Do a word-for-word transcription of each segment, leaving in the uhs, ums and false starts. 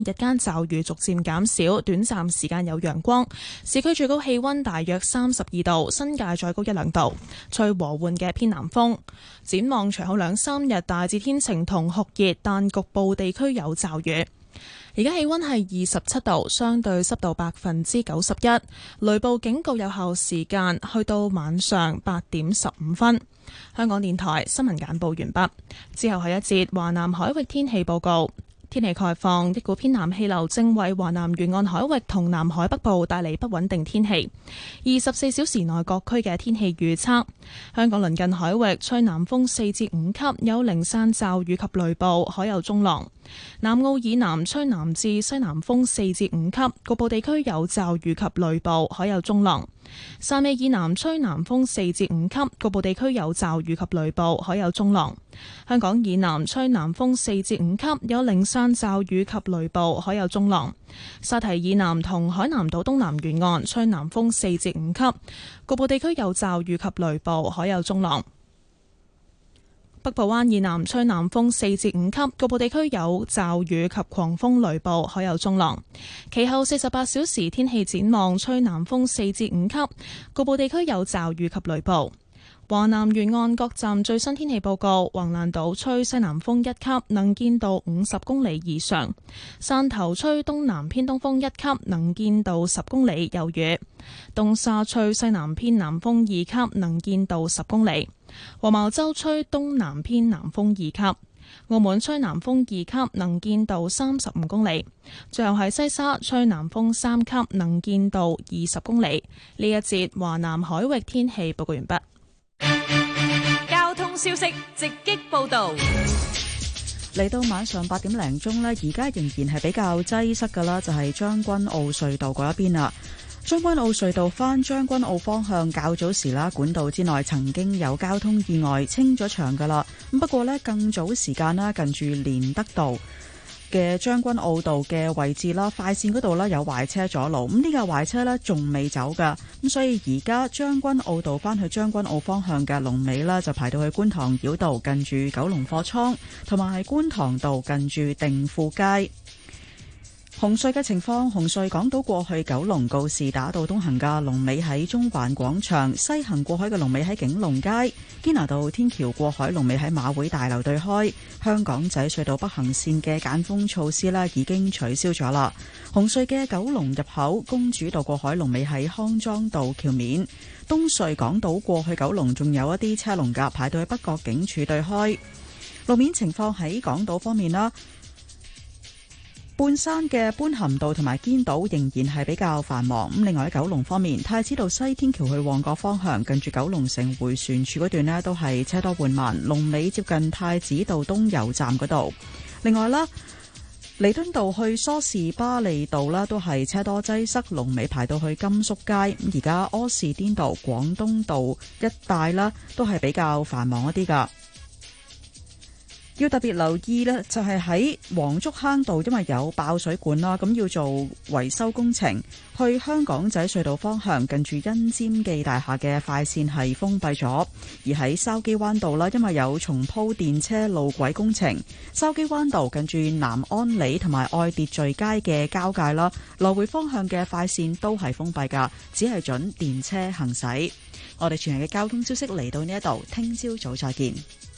日間驟雨逐漸減少，短暫時間有陽光。市區最高氣溫大約三十二度，新界再高一兩度，吹和緩嘅偏南風。展望隨後兩三日大致天晴同酷熱，但局部地區有驟雨。而家氣溫係二十七度，相對濕度百分之九十一，雷暴警告有效時間去到晚上八點十五分。香港電台新聞簡報完畢，之後係一節華南海域天氣報告。天氣概況，一股偏南氣流正為華南沿岸海域同南海北部帶嚟不穩定天氣。二十四小時內各區嘅天氣預測：香港鄰近海域吹南風四至五級，有零散驟雨及雷暴，海有中浪；南澳以南吹南至西南風四至五級，局部地區有驟雨及雷暴，海有中浪；汕尾以南吹南風四至五級，局部地區有驟雨及雷暴，海有中浪；香港以南吹南風四至五級，有零散驟雨及雷暴，海有中浪；沙堤以南同海南島東南沿岸吹南風四至五級，局部地區有驟雨及雷暴，海有中浪；北部灣以南吹南風四至五級，局部地區有驟雨及狂風雷暴，海有中浪。其後四十八小時天氣展望，吹南風四至五級，局部地區有驟雨及雷暴。華南沿岸各站最新天氣報告：橫瀾島吹西南風一級，能見度五十公里以上；汕頭吹東南偏東風一級，能見度十公里有雨；東沙吹西南偏南風二級，能見度十公里；黃茅洲吹東南偏南風二級；澳門吹南風二級，能見度三十五公里；最後係西沙吹南風三級，能見度二十公里。呢一節華南海域天氣報告完畢。 交通消息直擊報道。 嚟到晚上八點零鐘呢，而家仍然係比較擠塞噶啦，就係將軍澳隧道嗰一邊啦。將軍澳隧道返將軍澳方向，較早時啦，管道之內曾經有交通意外，清咗場噶啦。咁不過呢，更早時間啦，近住連德道嘅將軍澳道嘅位置啦，快線嗰度啦有壞車阻路，咁呢架壞車呢仲未走噶，咁所以而家將軍澳道翻去將軍澳方向嘅龍尾啦，就排到去觀塘繞道近住九龍貨倉，同埋係觀塘道近住定富街。紅隧嘅情況，紅隧港島過去九龍告士打道東行嘅龍尾喺中環廣場，西行過海嘅龍尾喺景隆街，堅拿道天橋過海龍尾喺馬會大樓對開。香港仔隧道北行線嘅解封措施呢已經取消咗啦。紅隧嘅九龍入口公主道過海龍尾喺康莊道橋面，東隧港島過去九龍仲有一啲車龍夾排到去北角警署對開。路面情況喺港島方面啦，半山嘅般咸道同埋堅道仍然係比較繁忙。咁另外喺九龍方面，太子道西天橋去旺角方向，近住九龍城迴旋處嗰段呢都係車多緩慢，龍尾接近太子道東油站嗰度。另外啦，彌敦道去梳士巴利道啦都係車多擠塞，龍尾排到去甘肅街。咁而家柯士甸道、廣東道一帶啦都係比較繁忙一啲噶。要特別留意呢，就係喺黃竹坑道，因為有爆水管啦，咁要做維修工程。去香港仔隧道方向，近住欣尖記大廈嘅快線係封閉咗。而喺筲箕灣道啦，因為有重鋪電車路軌工程，筲箕灣道近住南安里同埋愛秩序街嘅交界啦，來回方向嘅快線都係封閉噶，只係准電車行駛。我哋全日嘅交通消息嚟到呢一度，聽朝早再見。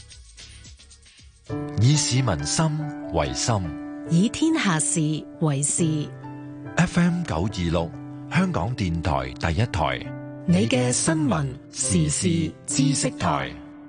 以市民心為心， 以天下事為事。 F M 九二六，香港電台第一台， 你嘅新聞時事知識台。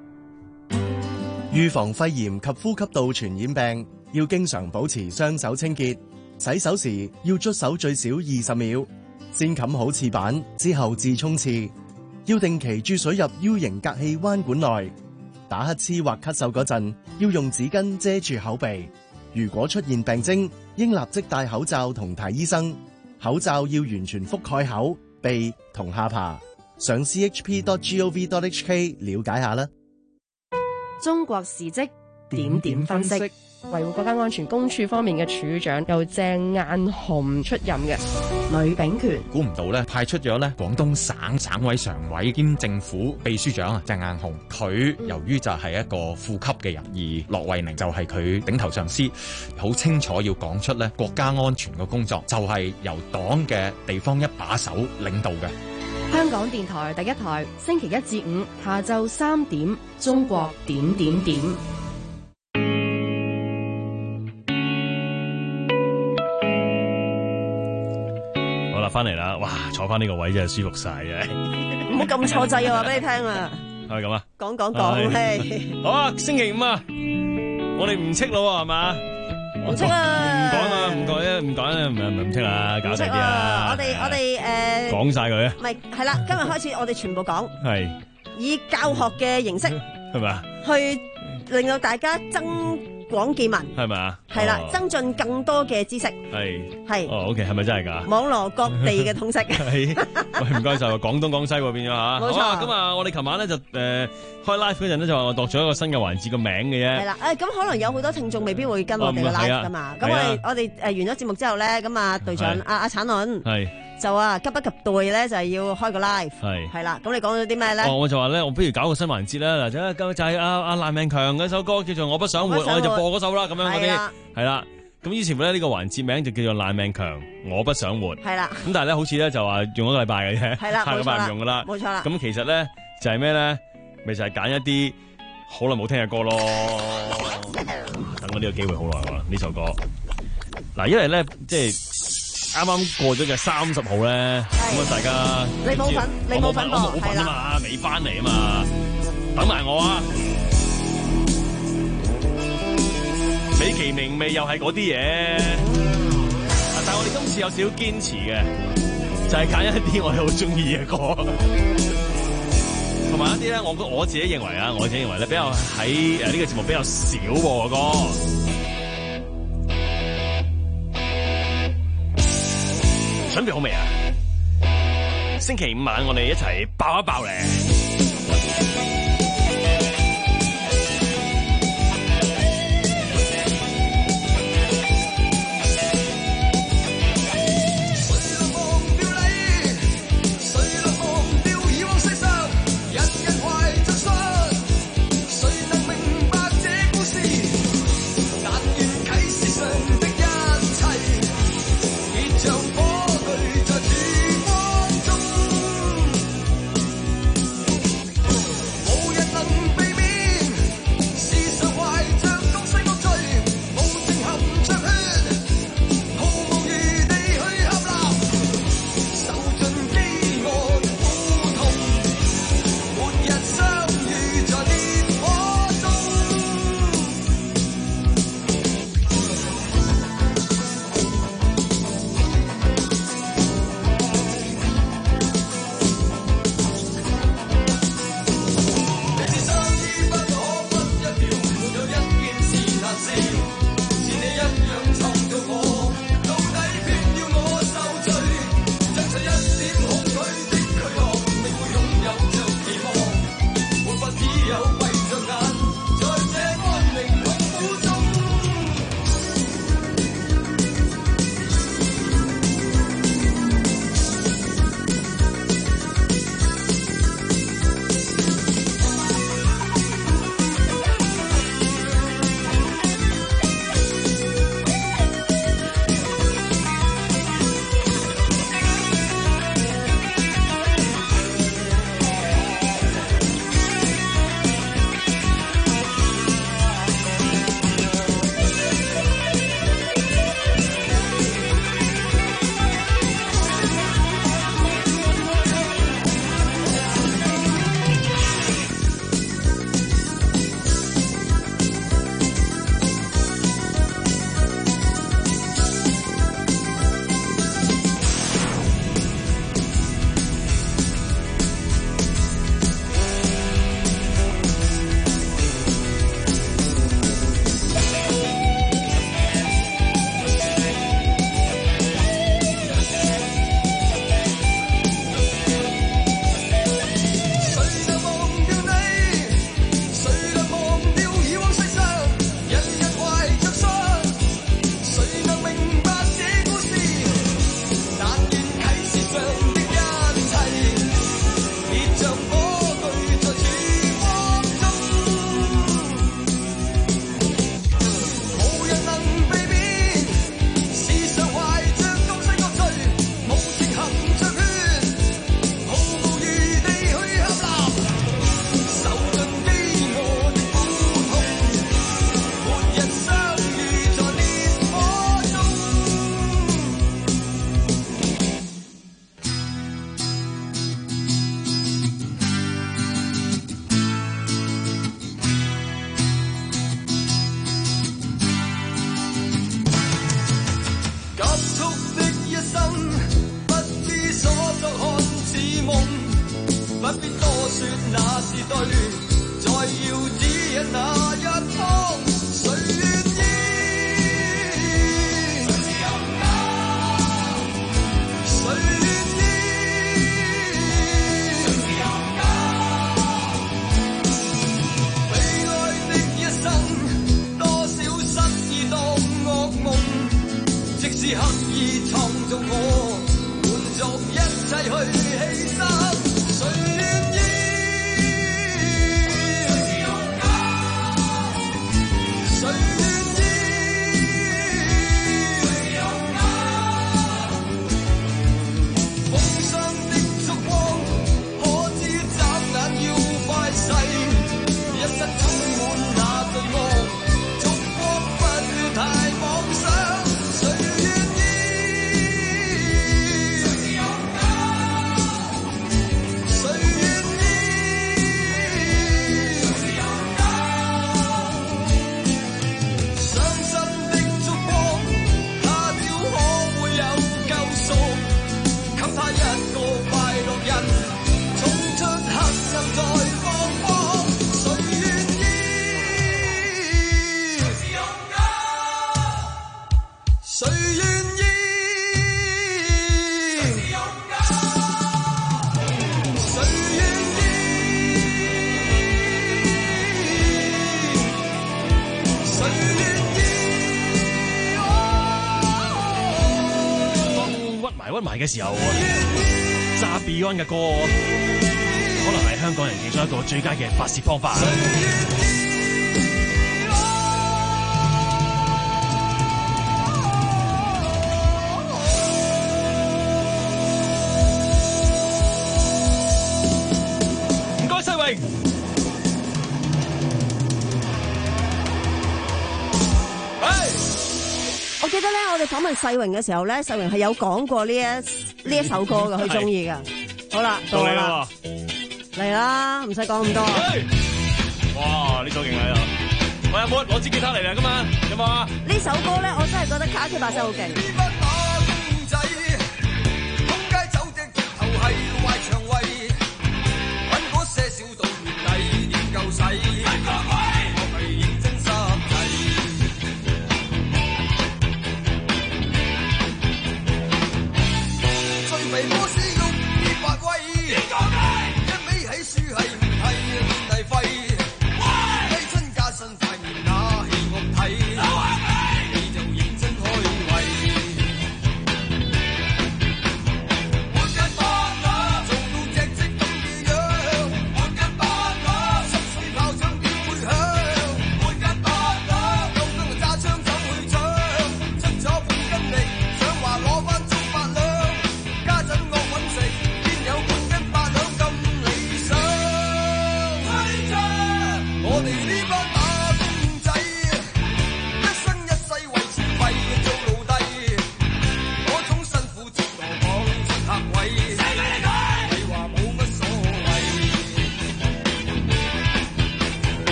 預防肺炎及呼吸道傳染病，要經常保持雙手清潔，洗手時要捽手最少二十秒，先冚好廁板之後至沖廁，要定期注水入 U 型隔氣彎管內。打乞嗤或咳嗽嗰陣，要用紙巾遮住口鼻。如果出現病徵，應立即戴口罩同睇醫生。口罩要完全覆蓋口、鼻同下巴。上 c h p dot gov dot h k 了解下啦。 中國時績點點分析。 維護國家安全公署方面嘅處長由鄭雁雄出任嘅。呂秉權估唔到咧，派出咗咧廣東省省委常委兼政府秘書長啊鄭雁雄，佢由於就係一個副級嘅人，而駱惠寧就係佢頂頭上司，好清楚要講出咧國家安全嘅工作就係由黨嘅地方一把手領導嘅。 香港電台第一台，星期一至五下晝三點，中國點點點。 好啦，翻嚟啦，哇，坐翻呢個位真係舒服晒嘅。 唔好咁錯掣啊！話俾你聽啊， 係咪咁啊？ 講講講，係好啊！星期五啊，我哋唔戚咯，係嘛？ 唔戚啊！ 唔講啊，唔講啊，唔講啊，唔唔唔戚啊，搞細啲啊！ 我哋我哋誒講晒佢啊！ 唔係係啦，今日開始我哋全部講， 係以教學嘅形式係咪啊？ 去令到大家增廣見聞， 係咪啊？ 係啦，增進更多嘅知識， 係係哦 ，OK，係咪真係㗎？ 網羅各地嘅通識， 係喂，唔該晒，廣東廣西喎變咗嚇， 冇錯。 咁啊，我哋琴晚咧就誒開 live 嗰陣咧就話我度咗一個新嘅環節個名嘅啫。 係啦，誒咁可能有好多聽眾未必會跟我哋嘅 live 㗎嘛。咁我哋我哋誒完咗節目之後咧，咁啊隊長阿阿產倫係就啊急不及待咧，就係要開個 live 係係啦。咁你講咗啲咩咧？ 哦，我就話咧，我不如搞個新環節啦。嗱，就係就係阿阿賴命強嗰首歌叫做《我不想活》，我哋就播嗰首啦。咁樣嗰啲係啦。咁以前咧呢個環節名就叫做賴命強，我不想活。係啦。咁但係咧好似咧就話用一個禮拜嘅啫，係啦，下個禮拜唔用噶啦。冇錯啦。咁其實咧就係咩咧？咪就係揀一啲好耐冇聽嘅歌咯。等我呢個機會好耐啦，呢首歌。嗱，因為咧即係啱啱過咗嘅三十號咧，咁啊大家你冇份，你冇份播， 我冇份啊嘛，未翻嚟啊嘛，等埋我啊！美其名咪又係嗰啲嘢，但係我哋今次有少少堅持嘅，就係揀一啲我哋好中意嘅歌，同埋一啲咧，我我自己認為啊，我自己認為咧比較喺誒呢個節目比較少播嘅歌。準備好未啊？星期五晚我哋一齊爆一爆咧！ 蓄的一生，不知所作看似夢，不必多說那是對，再要指引那一方，誰願意？誰願意？被愛的一生，多少失意當噩夢，即使刻意創造我，換作一切去犧牲，誰願意？誰願意？風霜的燭光，可知眨眼要快逝，一生充滿那罪惡，燭光不太妄想，誰願意？誰願意？傷心的燭光，他朝可會有救贖？給他一個快樂人，衝出黑暗再放光，誰願意？誰願意？誰願意？誰願意？ 當屈埋屈埋嘅時候，揸 Beyond 嘅歌，可能係香港人其中一個最佳嘅發泄方法。唔該，世榮。 我記得咧，我哋訪問世榮嘅時候咧，世榮係有講過呢一呢一首歌嘅，佢中意嘅。好啦，到我啦，嚟啦，唔使講咁多。 哇！呢首勁啊！喂，有冇攞支吉他嚟啊？今晚有冇啊？ 呢首歌咧，我真係覺得卡 Q 把聲好勁。 身塊面那戲樂睇，你就認真開胃。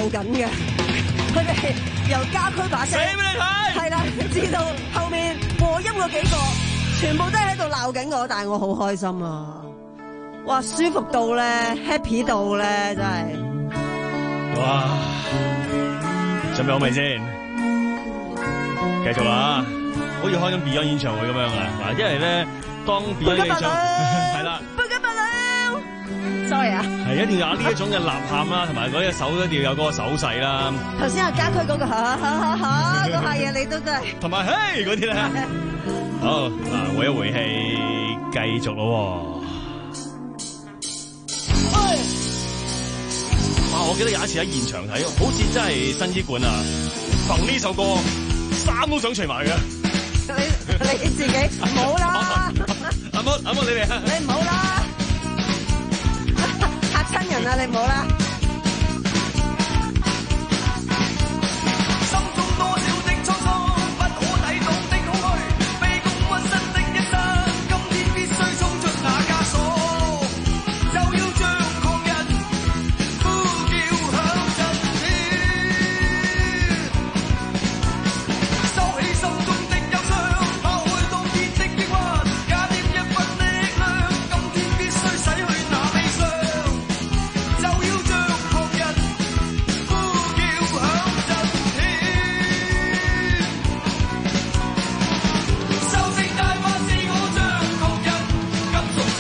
緊嘅，佢哋由家駒把聲， 死俾你睇， 係啦，至到後面和音嗰幾個，全部都係喺度鬧緊我，但係我好開心啊！哇，舒服到咧 ，happy 到咧，真係。 哇！準備好未先？繼續啦，好似開緊 Beyond 演唱會咁樣啊！嗱，因為咧，當 Beyond 演唱係啦， 不吉不了，sorry 啊， 係一定要有呢一種嘅吶喊啦，同埋嗰隻手一定要有嗰個手勢啦。 頭先阿家駒嗰個嚇嚇嚇嚇嗰下嘢，你都真係。 同埋嘿嗰啲咧，好嗱，回一回氣，繼續咯。哇！我記得有一次喺現場睇，好似真係新醫館啊！憑呢首歌，衫都想除埋嘅。 你你自己唔好啦， 阿摩阿摩你哋， 你唔好啦，嚇親人啊！你唔好啦。 心中多少的滄桑，不可抵擋的空虛，卑躬屈膝的一生，今天必須衝出那枷鎖，就要像狂人呼叫響震天，收起心中的憂傷，拋開當天的抑鬱，加添一分力量，今天必須洗去那悲傷，就要像狂人呼叫響震天。收聲大話是我像狂人，金屬者，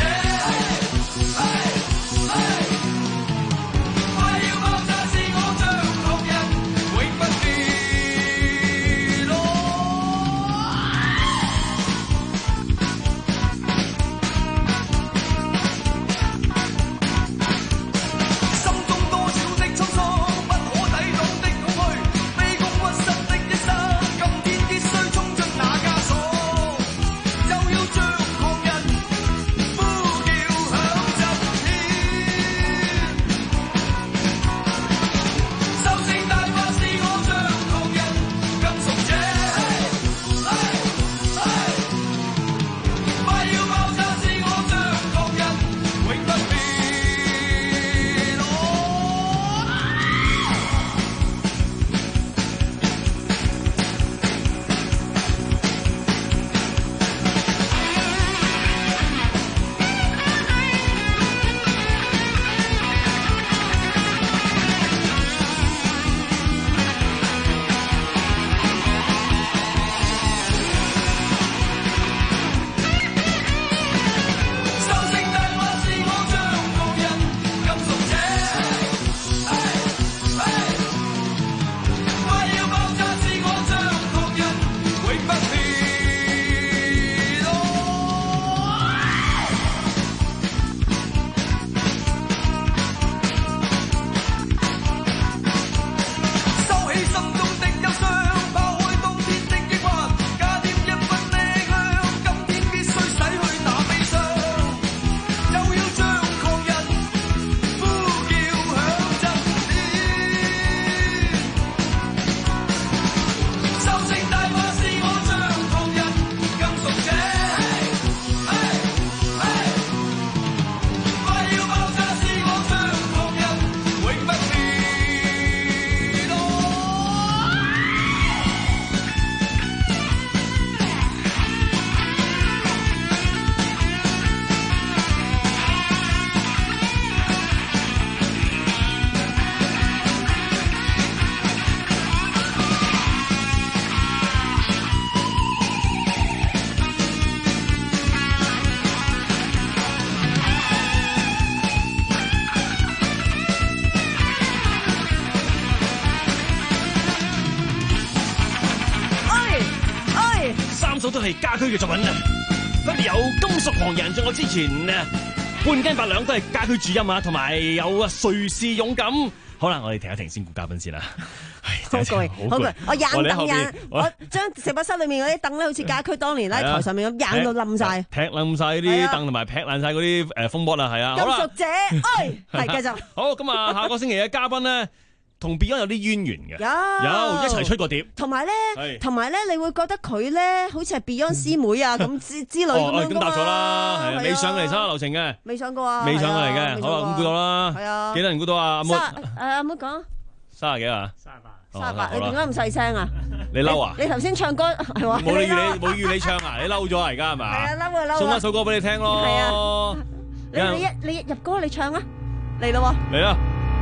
快要爆炸是我像狂人，永不跌落。心中多少的滄桑，不可抵擋的空虛，卑躬屈膝的一生，今天必須衝出那枷鎖，就要像狂人呼叫響震天。收聲大話是我像狂人，金屬者，快要爆炸是我像狂人，永不跌落。收聲大話是我像狂人，金屬者，快要爆炸是我像狂人，永不跌落。收起心中的憂傷，拋開當天的抑鬱，加添一分力量，今天必須洗去那悲傷，就要像狂人呼叫響震天。收聲大話是我像狂人，金屬者，快要爆炸是我像狂人，永不跌落。 哎哎， 三首都係家駒嘅作品啊！分別有《金屬狂人》，仲有之前啊半斤八兩都係家駒主音啊，同埋有啊誰是勇敢。好啦，我哋停一停先，顧嘉賓先啦。 好攰，好攰，我硬凳硬， 我我將直播室裏面嗰啲凳咧，好似家駒當年咧台上面咁硬到冧晒， 踢冧晒啲凳，同埋劈爛晒嗰啲誒風波啦，係啊。 金屬者，哎，係繼續。 好，咁啊，下個星期嘅嘉賓咧，同 Beyond 有啲淵源嘅， 有有一齊出過碟， 同埋咧，同埋咧，你會覺得佢咧好似係 Beyond 師妹啊咁之之類咁樣咁答咗啦，係未上嚟參加流程嘅， 未上過啊， 未上過嚟嘅，好啦，咁估到啦， 係啊， 幾多人估到啊？阿妹， 誒阿妹講。 三十幾啊？ 三十八。三十八，你點解咁細聲啊？ 你嬲啊？ 你頭先唱歌係話冇你預你冇預你唱啊？你嬲咗啊？而家係咪？ 係啊，嬲啊嬲啊！ 送翻首歌俾你聽咯。 係啊。你你一你入歌你唱啊！嚟咯喎！ 嚟啦！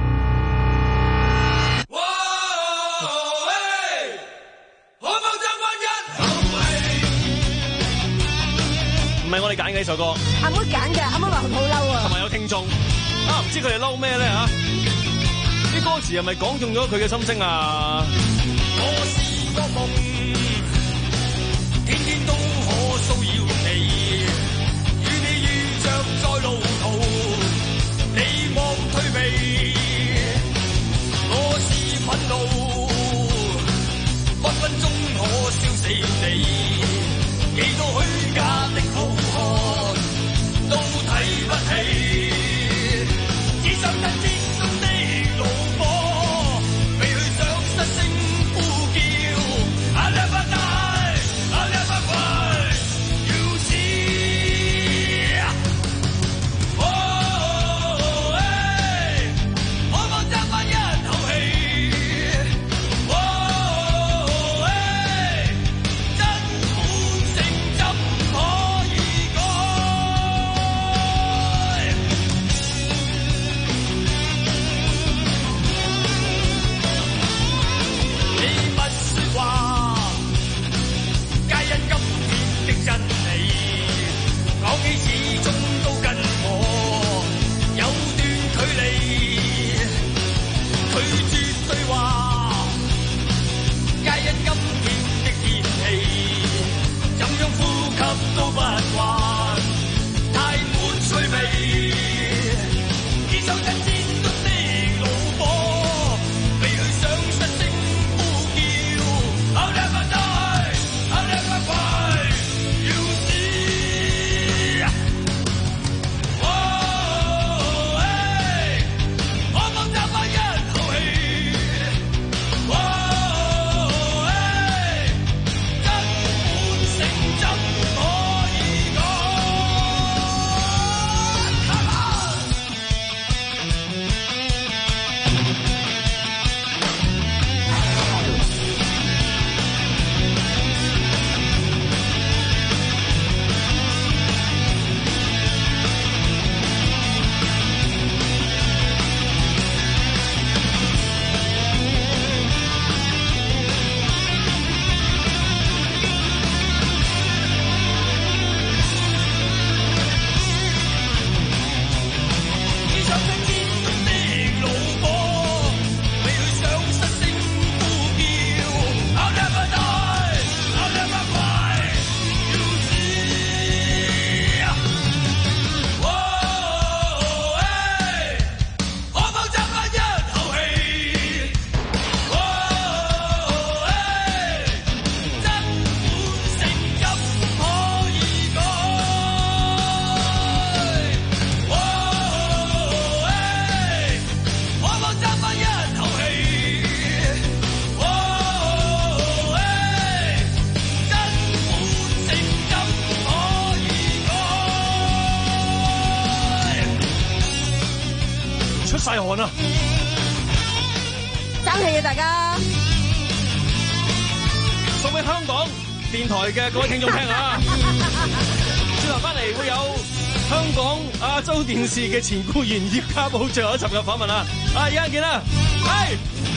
唔係我哋揀嘅呢首歌， 阿妹揀嘅，阿妹話好嬲啊！ 同埋有聽眾啊，唔知佢哋嬲咩咧嚇？啲歌詞係咪講中咗佢嘅心聲啊？ 我是個夢，天天都可騷擾你，與你遇着在路途，你莫退避。我是憤怒，分分鐘可燒死你，幾多虛假的好漢都睇不起，只想跟戰中的怒火，未去想失聲呼叫。I never die, I never cry, you see。哦，哎，我放爭返一口氣。哦，哎，真本性怎可以改？你不說話，皆因今天的真理。講起始終都跟我有段距離，拒絕對話，皆因今天的天氣，怎樣呼吸都不慣，太滿趣味。堅守陣戰中的怒火，未去想失聲呼叫。I'll never die, I'll never cry, you see。哦，哎，我放爭返一口氣。哦，哎，真本性怎可以改？只想跟戰中的怒火，未去想失聲呼叫。I'll never die, I'll never cry, you see。哦，哎，我放爭返一口氣。哦，哎，真本性怎可以改？哦，哎，我放爭返一口氣。哦，哎，真本性怎可以改？ 出晒汗啊！ 爭氣啊，大家！ 送俾香港電台嘅各位聽眾聽啊！轉頭翻嚟會有香港亞洲電視嘅前僱員葉家寶最後一集嘅訪問啊！啊，一陣見啦，係。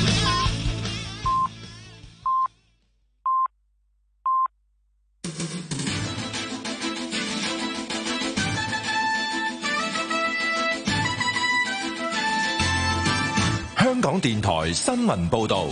香港電台新聞報導，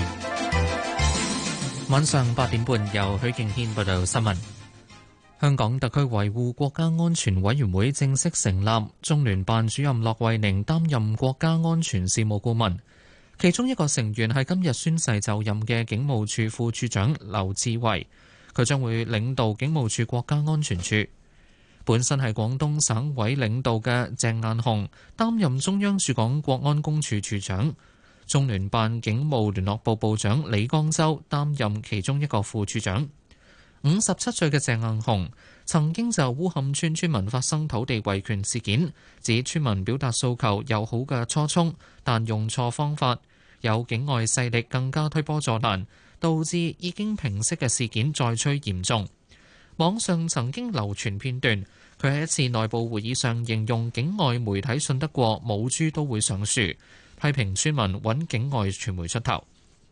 晚上八點半由許敬軒報道新聞。香港特區維護國家安全委員會正式成立，中聯辦主任駱惠寧擔任國家安全事務顧問，其中一個成員係今日宣誓就任嘅警務處副處長劉志偉，佢將會領導警務處國家安全處。本身係廣東省委領導嘅鄭雁雄擔任中央駐港國安公署署長，中聯辦警務聯絡部部長李江洲擔任其中一個副處長。五十七歲嘅鄭雁雄曾經就烏坎村村民發生土地維權事件，指村民表達訴求有好嘅初衷，但用錯方法， 有境外勢力更加推波助瀾，導致已經平息嘅事件再趨嚴重。網上曾經流傳片段，佢喺一次內部會議上形容境外媒體信得過母豬都會上樹，批評村民揾境外傳媒出頭。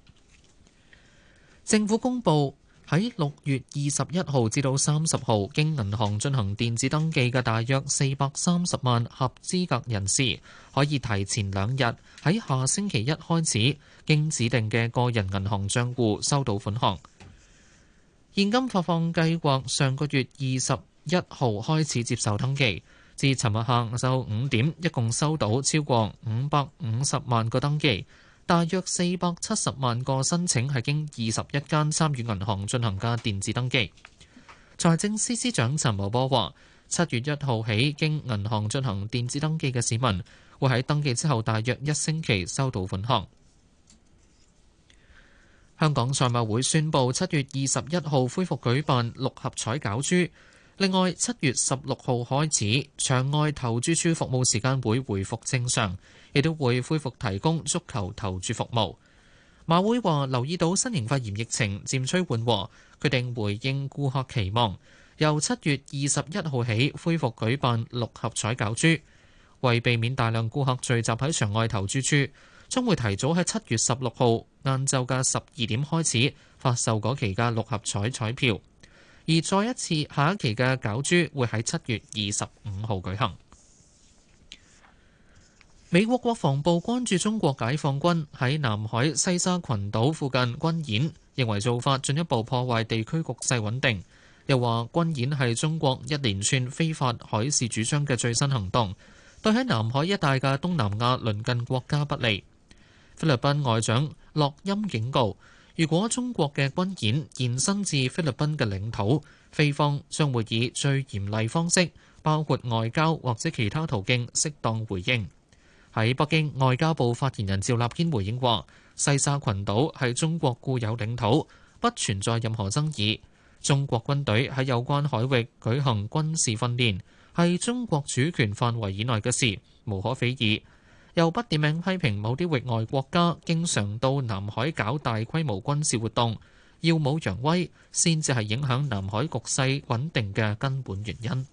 政府公布喺六月二十一號至到三十號經銀行進行電子登記嘅大約四百三十萬合資格人士，可以提前兩日喺下星期一開始經指定嘅個人銀行帳戶收到款項。現金發放計劃上個月二十一號開始接受登記，至尋日下晝五點，一共收到超過五百五十萬個登記，大約四百七十萬個申請係經二十一間參與銀行進行嘅電子登記。財政司司長陳茂波話，七月一號起經銀行進行電子登記嘅市民，會喺登記之後大約一星期收到款項。香港賽馬會宣布，七月二十一號恢復舉辦六合彩攪珠。另外，七月十六號開始，場外投注處服務時間會回復正常，亦都會恢復提供足球投注服務。馬會話留意到新型肺炎疫情漸趨緩和，決定回應顧客期望，由七月二十一號起恢復舉辦六合彩攪珠。為避免大量顧客聚集喺場外投注處，將會提早喺七月十六號晏晝嘅十二點開始發售嗰期嘅六合彩彩票，而再一次下一期嘅攪珠會喺七月二十五號舉行。美國國防部關注中國解放軍喺南海西沙群島附近軍演，認為做法進一步破壞地區局勢穩定，又話軍演係中國一連串非法海事主張嘅最新行動，對喺南海一帶嘅東南亞鄰近國家不利。菲律賓外長洛欽警告，如果中國嘅軍演延伸至菲律賓嘅領土，菲方將會以最嚴厲方式，包括外交或者其他途徑適當回應。喺北京，外交部發言人趙立堅回應話，西沙群島係中國固有領土，不存在任何爭議。中國軍隊喺有關海域舉行軍事訓練，係中國主權範圍以內嘅事，無可非議。又不點名批評某啲域外國家經常到南海搞大規模軍事活動，耀武揚威，先至係影響南海局勢穩定嘅根本原因。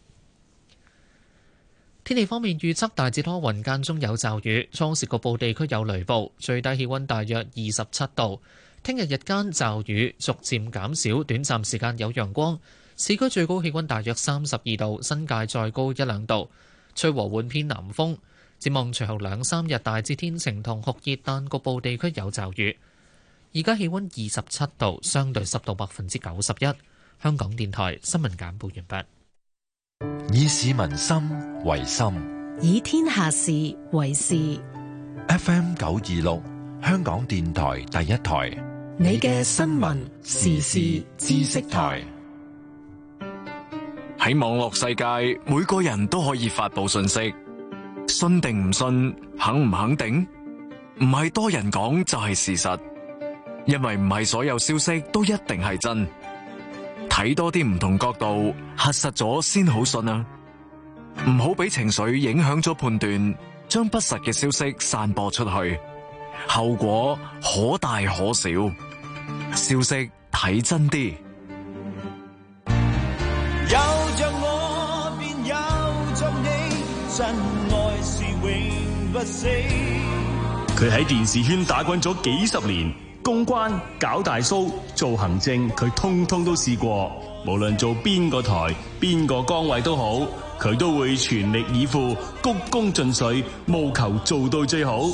天氣方面預測大致多雲，間中有驟雨，初時局部地區有雷暴，最低氣溫大約二十七度。聽日日間驟雨逐漸減少，短暫時間有陽光。市區最高氣溫大約三十二度，新界再高一兩度，吹和緩偏南風。展望隨後兩三日大致天晴同酷熱，但局部地區有驟雨。而家氣溫二十七度，相對濕度百分之九十一。香港電台新聞簡報完畢。 以市民心為心， 以天下事為事。 F M 九二六，香港電台第一台， 你嘅新聞時事知識台。 喺網絡世界，每個人都可以發佈信息。信定唔信，肯唔肯定，唔係多人講就係事實，因為唔係所有消息都一定係真。睇多啲唔同角度，核實咗先好信啊！唔好俾情緒影響咗判斷，將不實嘅消息散播出去，後果可大可小。消息睇真啲。 有着我，便有着你，真愛是永不死。 佢喺電視圈打滾咗幾十年，公關、搞大 show、做行政，佢通通都試過。無論做邊個台、邊個崗位都好，佢都會全力以赴、鞠躬盡瘁，務求做到最好。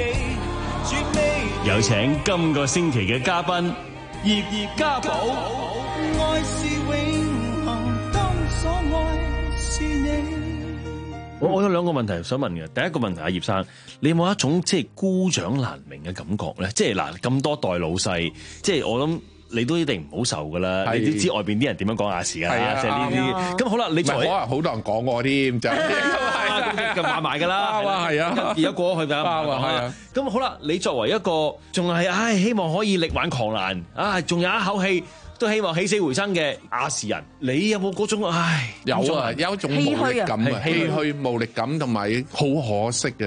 有請今個星期嘅嘉賓葉葉家寶。愛是永恆，當所愛是你。我我有兩個問題想問嘅。第一個問題，阿葉生，你有冇一種即係孤掌難鳴嘅感覺咧？即係嗱，咁多代老細，即係我諗你都一定唔好受噶啦。你都知外邊啲人點樣講亞視啊，即係呢啲。咁好啦，你作為可能好多人講我添，就咁買埋噶啦，係啊，而家過咗去㗎，包啊，係啊。咁好啦，你作為一個仲係唉希望可以力挽狂瀾啊，仲有一口氣。都希望起死回生嘅亞視人，你有冇嗰種唉？ 有啊，有一種無力感啊，唏噓無力感同埋好可惜嘅。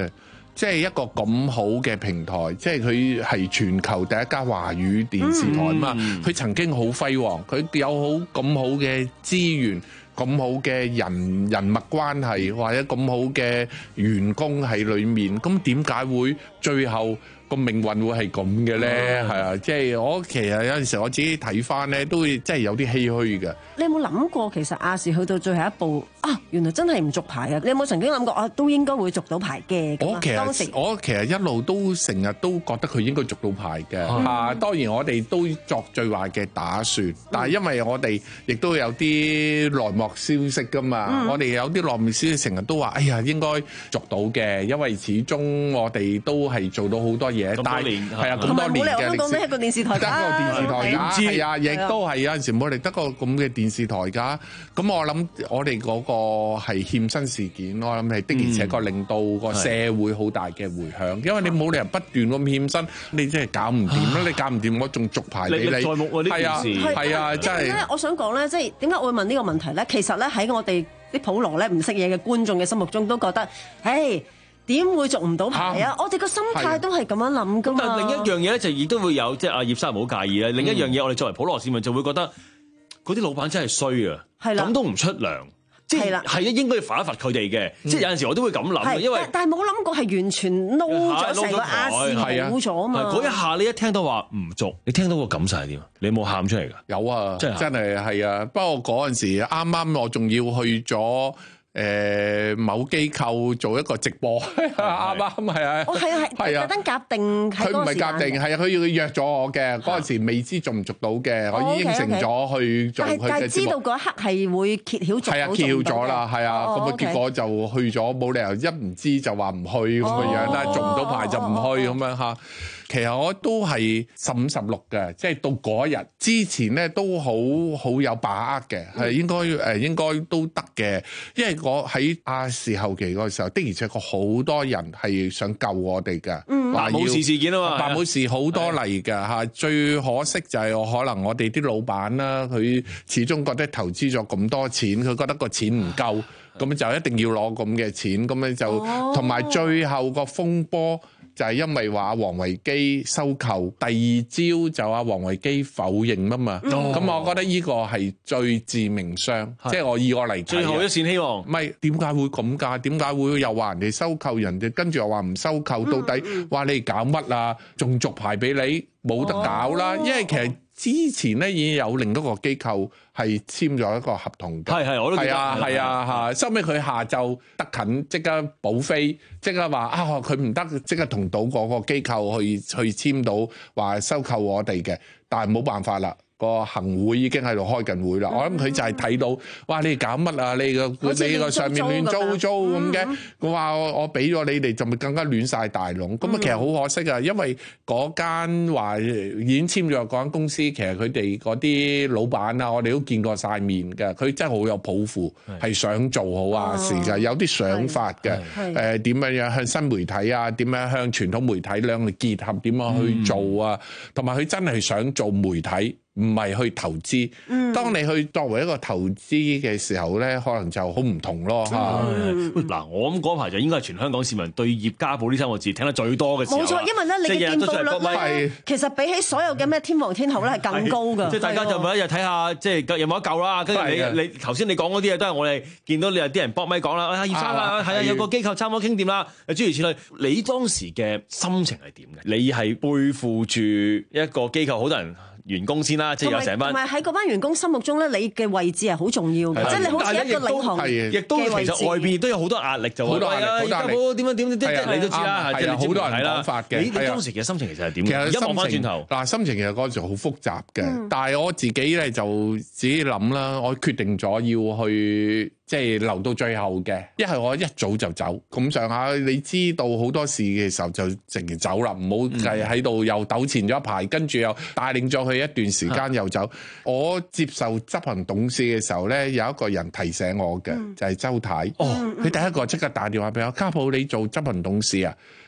即係一個咁好嘅平台，即係佢係全球第一家華語電視台啊嘛。佢、嗯、曾經好輝煌，佢有好咁好嘅資源。咁好嘅人人脈關係，或者咁好嘅員工喺裏面，咁點解會最後個命運會係咁嘅咧？係啊，即係我其實有陣時我自己睇翻咧，都會即係有啲唏噓嘅。 你有冇諗過其實亞視去到最後一步啊，原來真係唔續牌啊？你有冇曾經諗過啊？都應該會續到牌嘅。 我其實當時我其實一路都成日都覺得佢應該續到牌嘅。嗯、啊，當然我哋都作最壞嘅打算，嗯、但係因為我哋亦都有啲內幕消息噶嘛，嗯、我哋有啲內幕消息成日都話，哎呀應該續到嘅，因為始終我哋都係做到好多嘢，但係係啊咁多年嘅歷史，香港得一個電視台，得個電視台㗎，係啊，亦都係有陣時冇嚟得個咁嘅電視台㗎。咁我諗我哋嗰個係欠薪事件，我諗係的而且確令到個社會好大嘅迴響，因為你冇理由不斷咁欠薪，你真係搞唔掂啦！你搞唔掂，我仲續牌俾你，歷歷在目喎呢件事，係啊，真係。 我想講咧，即係點解我會問呢個問題咧？其實咧喺我哋啲普羅咧唔識嘢嘅觀眾嘅心目中都覺得，唉。點會續唔到牌啊？我哋個心態都係咁樣諗噶嘛。 但係另一樣嘢咧，就亦都會有，即係阿葉生唔好介意咧。另一樣嘢，我哋作為普羅市民就會覺得嗰啲老闆真係衰啊！咁都唔出糧，即係係啊，應該要罰一罰佢哋嘅。即係有陣時我都會咁諗，因為但係冇諗過係完全撈咗成個亞視冇咗啊嘛。 嗰一下你一聽到話唔續，你聽到個感受係點？你有冇喊出嚟㗎？ 有啊，真係係啊。不過嗰陣時啱啱我仲要去咗。誒、呃、某機構做一個直播，啱啱係啊， 哦係啊係啊，特登夾定喺嗰個時間。佢唔係夾定，係啊，佢要約咗我嘅嗰陣時，未知續唔續到嘅，哦、我已經應承咗去做佢嘅節目。但係知道嗰一刻係會揭曉咗，係啊，揭曉咗啦，係啊，咁啊、哦、結果就去咗，冇理由一唔知就話唔去咁嘅樣啦，續唔到牌就唔去咁樣嚇。其實我都係十五十六嘅，即係到嗰日之前咧都好好有把握嘅，係、嗯、應該誒應該都得嘅，因為我喺亞視後期嗰個時候的而且確好多人係想救我哋嘅， 白武士事件啊嘛， 白武士好多嚟㗎嚇，最可惜就係我可能我哋啲老闆啦，佢始終覺得投資咗咁多錢，佢覺得個錢唔夠，咁就一定要攞咁嘅錢，咁樣就同埋、哦、最後個風波。就係因為話王維基收購，第二朝就阿王維基否認啊嘛，咁、哦、我覺得呢個係最致命傷，即係我以我嚟睇， 最後一線希望。 唔係點解會咁㗎？點解會又話人哋收購人哋，跟住又話唔收購？到底話你搞乜啊？仲續牌俾你，冇得搞啦！哦、因為其實之前咧已經有另一個機構係簽咗一個合同嘅， 係係我都記得，係啊係啊嚇。收尾佢下晝得近即刻補飛，即刻話啊佢唔得，即刻同到嗰個機構去去簽到話收購我哋嘅，但係冇辦法啦。個行會已經喺度開緊會啦，嗯、我諗佢就係睇到，哇！你哋搞乜啊？你個你個上面亂糟糟咁嘅，我話我我俾咗你哋，就咪更加亂晒大籠。咁啊，其實好可惜啊，因為嗰間話已經簽咗嗰間公司，其實佢哋嗰啲老闆啊，我哋都見過晒面嘅，佢真係好有抱負，係想做好亞視嘅，有啲想法嘅。誒點樣樣向新媒體啊，點樣向傳統媒體兩個結合，點樣去做啊？同埋佢真係想做媒體。唔係去投資，嗯、當你去作為一個投資嘅時候咧，可能就好唔同咯嚇。嗱、 嗯嗯，我諗嗰排就應該係全香港市民對葉家寶呢三個字聽得最多嘅時候。冇錯， 因為咧你嘅見報率咧，其實比起所有嘅咩天王天后咧係更高㗎。 即係大家就每一日睇下，即係有冇得救啦。跟住你你頭先你講嗰啲嘢都係我哋見到你有啲人搏咪講啦。啊葉生啊，係啊，有個機構差唔多傾掂啦。諸如此類，你當時嘅心情係點嘅？你係背負住一個機構，好多人。員工先啦，即係有成班， 同埋喺嗰班員工心目中咧，你嘅位置係好重要嘅，即係你好似一個領航嘅， 亦都其實外邊都有好多壓力，就好多壓力，好大力。點樣點樣你都知啦，係好多人講法嘅。你你當時嘅心情其實係點？其實一望翻轉頭， 嗱心情其實嗰陣時好複雜嘅，但係我自己咧就自己諗啦，我決定咗要去。即係留到最後嘅，一係我一早就走咁上下。你知道好多事嘅時候就直然走啦，唔好計喺度又糾纏咗一排，跟住又帶領咗佢一段時間又走。我接受執行董事嘅時候咧，有一個人提醒我嘅，就係周太。哦，佢第一個即刻打電話俾我，家寶你做執行董事啊？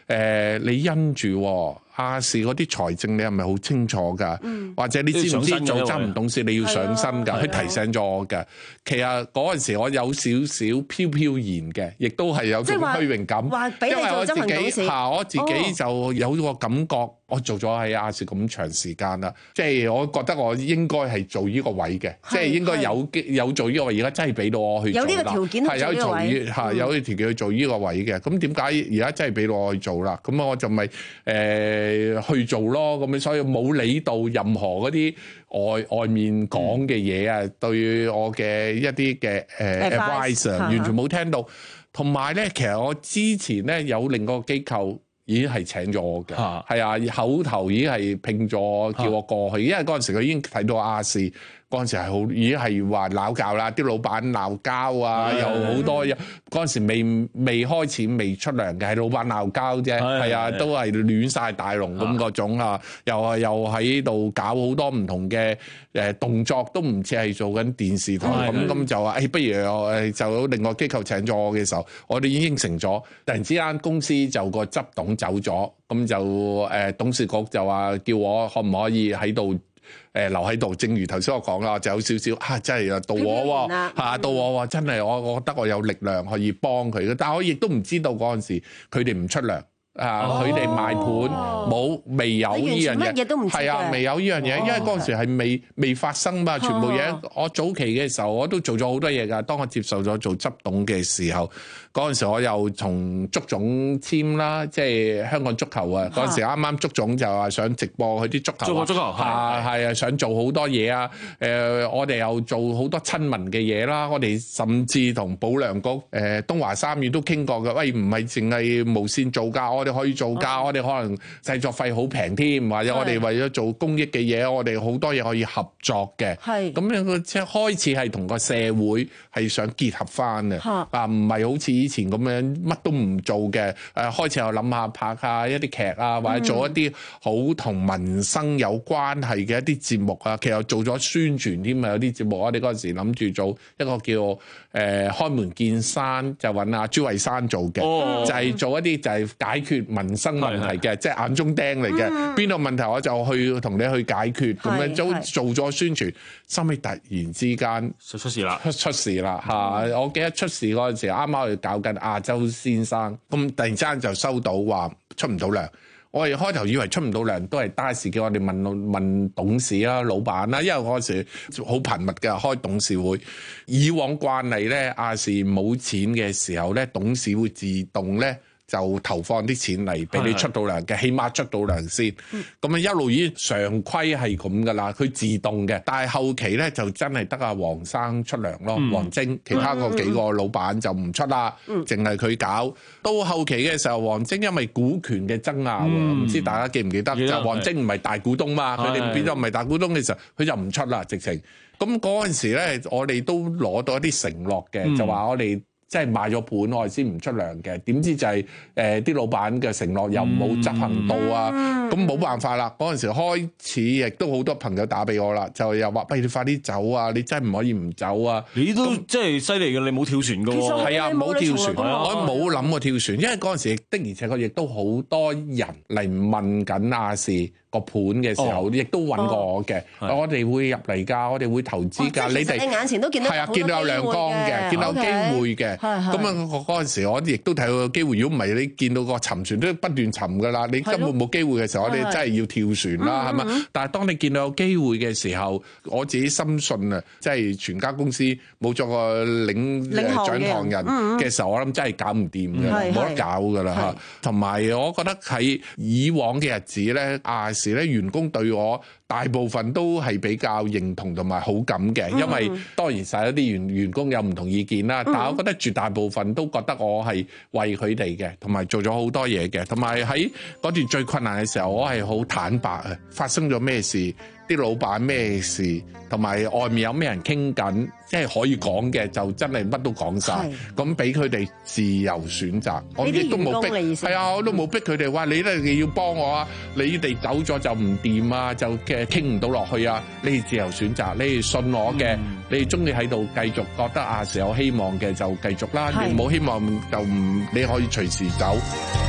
呃、你因住亞視嗰啲財政你係咪好清楚㗎？嗯、或者你知唔知做執唔董事你要上身㗎？佢提醒咗我㗎。其實嗰陣時我有少少飄飄然嘅，亦都係有種虛榮感。因為我自己嚇我自己就有個感覺，哦、我做咗喺亞視咁長時間啦，即係我覺得我應該係做呢個位嘅，即係應該有有做呢個位。而家真係俾到我去做啦，有呢個條件去做呢個位，係有呢個條件去做呢個位嘅。咁點解而家真係俾到我去做啦？咁我就咪誒。呃去做咯，咁樣所以冇理到任何嗰啲外外面講嘅嘢啊，嗯、對我嘅一啲嘅誒 advice 完全冇聽到。同埋咧，其實我之前咧有另一個機構已經係請咗我嘅，係啊，口頭已經係聘咗叫我過去，因為嗰陣時佢已經睇到亞視。嗰陣時係好，已經係話鬧交啦，啲老闆鬧交啊，有好多嘢。嗰陣時未未開始未出糧嘅，係老闆鬧交啫，係啊，都係亂晒大龍咁嗰種啊，又啊又喺度搞好多唔同嘅誒動作，都唔似係做緊電視台咁，咁就話誒，不如我誒就有另外機構請咗我嘅時候，我哋已經應承咗。突然之間公司就個執董走咗，咁就誒董事局就話叫我可唔可以喺度。誒留喺度，正如頭先我講啦，就有少少啊，真係到我喎嚇，到我喎，真係我我覺得我有力量可以幫佢嘅，但係我亦都唔知道嗰陣時佢哋唔出糧。啊！佢哋賣盤冇未有呢樣嘢，係啊，未有呢樣嘢，因為嗰陣時係未未發生嘛，全部嘢。我早期嘅時候我都做咗好多嘢㗎。當我接受咗做執董嘅時候，嗰陣時我又同足總簽啦，即係香港足球啊。嗰陣時啱啱足總就話想直播佢啲足球，足球足球係係啊，想做好多嘢啊。誒，我哋又做好多親民嘅嘢啦。我哋甚至同保良局誒東華三院都傾過嘅。喂，唔係淨係無線做㗎。我哋可以做價，哦、我哋可能製作費好平添，或者我哋為咗做公益嘅嘢，我哋好多嘢可以合作嘅。係咁樣，即係開始係同個社會係想結合翻嘅，啊唔係好似以前咁樣乜都唔做嘅。誒開始又諗下拍下一啲劇啊，或者做一啲好同民生有關係嘅一啲節目啊。其實做咗宣傳添啊，有啲節目我哋嗰陣時諗住做一個叫誒、呃、開門見山，就揾阿朱慧珊做嘅，哦、就係做一啲就係解決民生問題嘅，即係眼中釘嚟嘅。邊度、嗯、問題我就去同你去解決，咁樣都做咗宣傳。收尾突然之間就出事啦，出事啦嚇！嗯、我記得出事嗰陣時，啱啱去搞緊亞洲先生，咁突然之間就收到話出唔到糧。我哋開頭以為出唔到糧都係大事，叫我哋問問董事啦、老闆啦，因為嗰陣時好頻密嘅開董事會。以往慣例咧，亞視冇錢嘅時候咧，董事會自動咧。就投放啲錢嚟俾你出到糧嘅，起碼出到糧先。咁啊一路已經常規係咁噶啦，佢自動嘅。但係後期咧就真係得阿黃生出糧咯，黃晶，其他嗰幾個老闆就唔出啦，淨係佢搞。到後期嘅時候，黃晶因為股權嘅爭拗，唔知大家記唔記得？就黃晶唔係大股東嘛，佢哋變咗唔係大股東嘅時候，佢就唔出啦，直情。咁嗰陣時咧，我哋都攞到一啲承諾嘅，就話我哋。即係賣咗盤，我哋先唔出糧嘅。點知就係誒啲老闆嘅承諾又冇執行到啊！咁冇、嗯、辦法啦。嗰陣時開始亦都好多朋友打俾我啦，就又話：不如你快啲走啊！你真係唔可以唔走啊！你都即係犀利嘅，你冇跳船㗎喎。係啊，冇跳船，我冇諗過跳船，因為嗰陣時的而且確亦都好多人嚟問緊亞視個盤嘅時候，亦、哦、都揾過我嘅。哦、我哋會入嚟㗎，我哋會投資㗎。哦、你哋眼前都見到係啊，見到有亮光嘅，見到有機會嘅。咁啊，嗰陣時我亦都睇到個機會。如果唔係，你見到個沉船都不斷沉㗎啦，你根本冇機會嘅時候，我哋真係要跳船啦，係嘛？但係當你見到有機會嘅時候，我自己深信啊，即係全家公司冇咗個領掌堂人嘅時候，我諗真係搞唔掂嘅，冇得搞㗎啦嚇。同埋我覺得喺以往嘅日子咧，亞視咧員工對我大部分都係比較認同同埋好感嘅，因為當然實有啲員員工有唔同意見啦，但係我覺得絕大部分都覺得我係為佢哋嘅，同埋做咗好多嘢嘅，同埋喺嗰段最困難嘅時候，我係好坦白啊，發生咗咩事，啲老闆咩事，同埋外面有咩人傾緊，即係可以講嘅就真係乜都講晒，咁俾佢哋自由選擇。我亦都冇逼，係啊，我都冇逼佢哋話你咧你要幫我啊，你哋走咗就唔掂啊，就嘅傾唔到落去啊，你哋自由選擇，你哋信我嘅，嗯、你哋中意喺度繼續覺得亞視有希望嘅就繼續啦，你冇希望就唔你可以隨時走。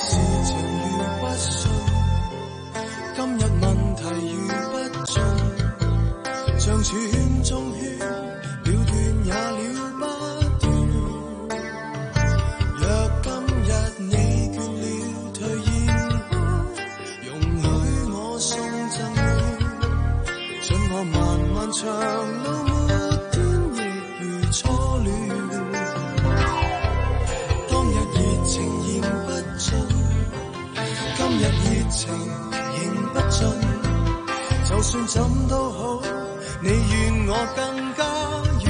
事情如不信，今日問題如不盡，像圈中圈，了斷也了不斷。若今日你倦了退現開，容許我送贈你，信我漫漫長路沒天亦如初戀。當日熱情言不盡，今日熱情仍不盡，就算怎都好，你願我更加遠，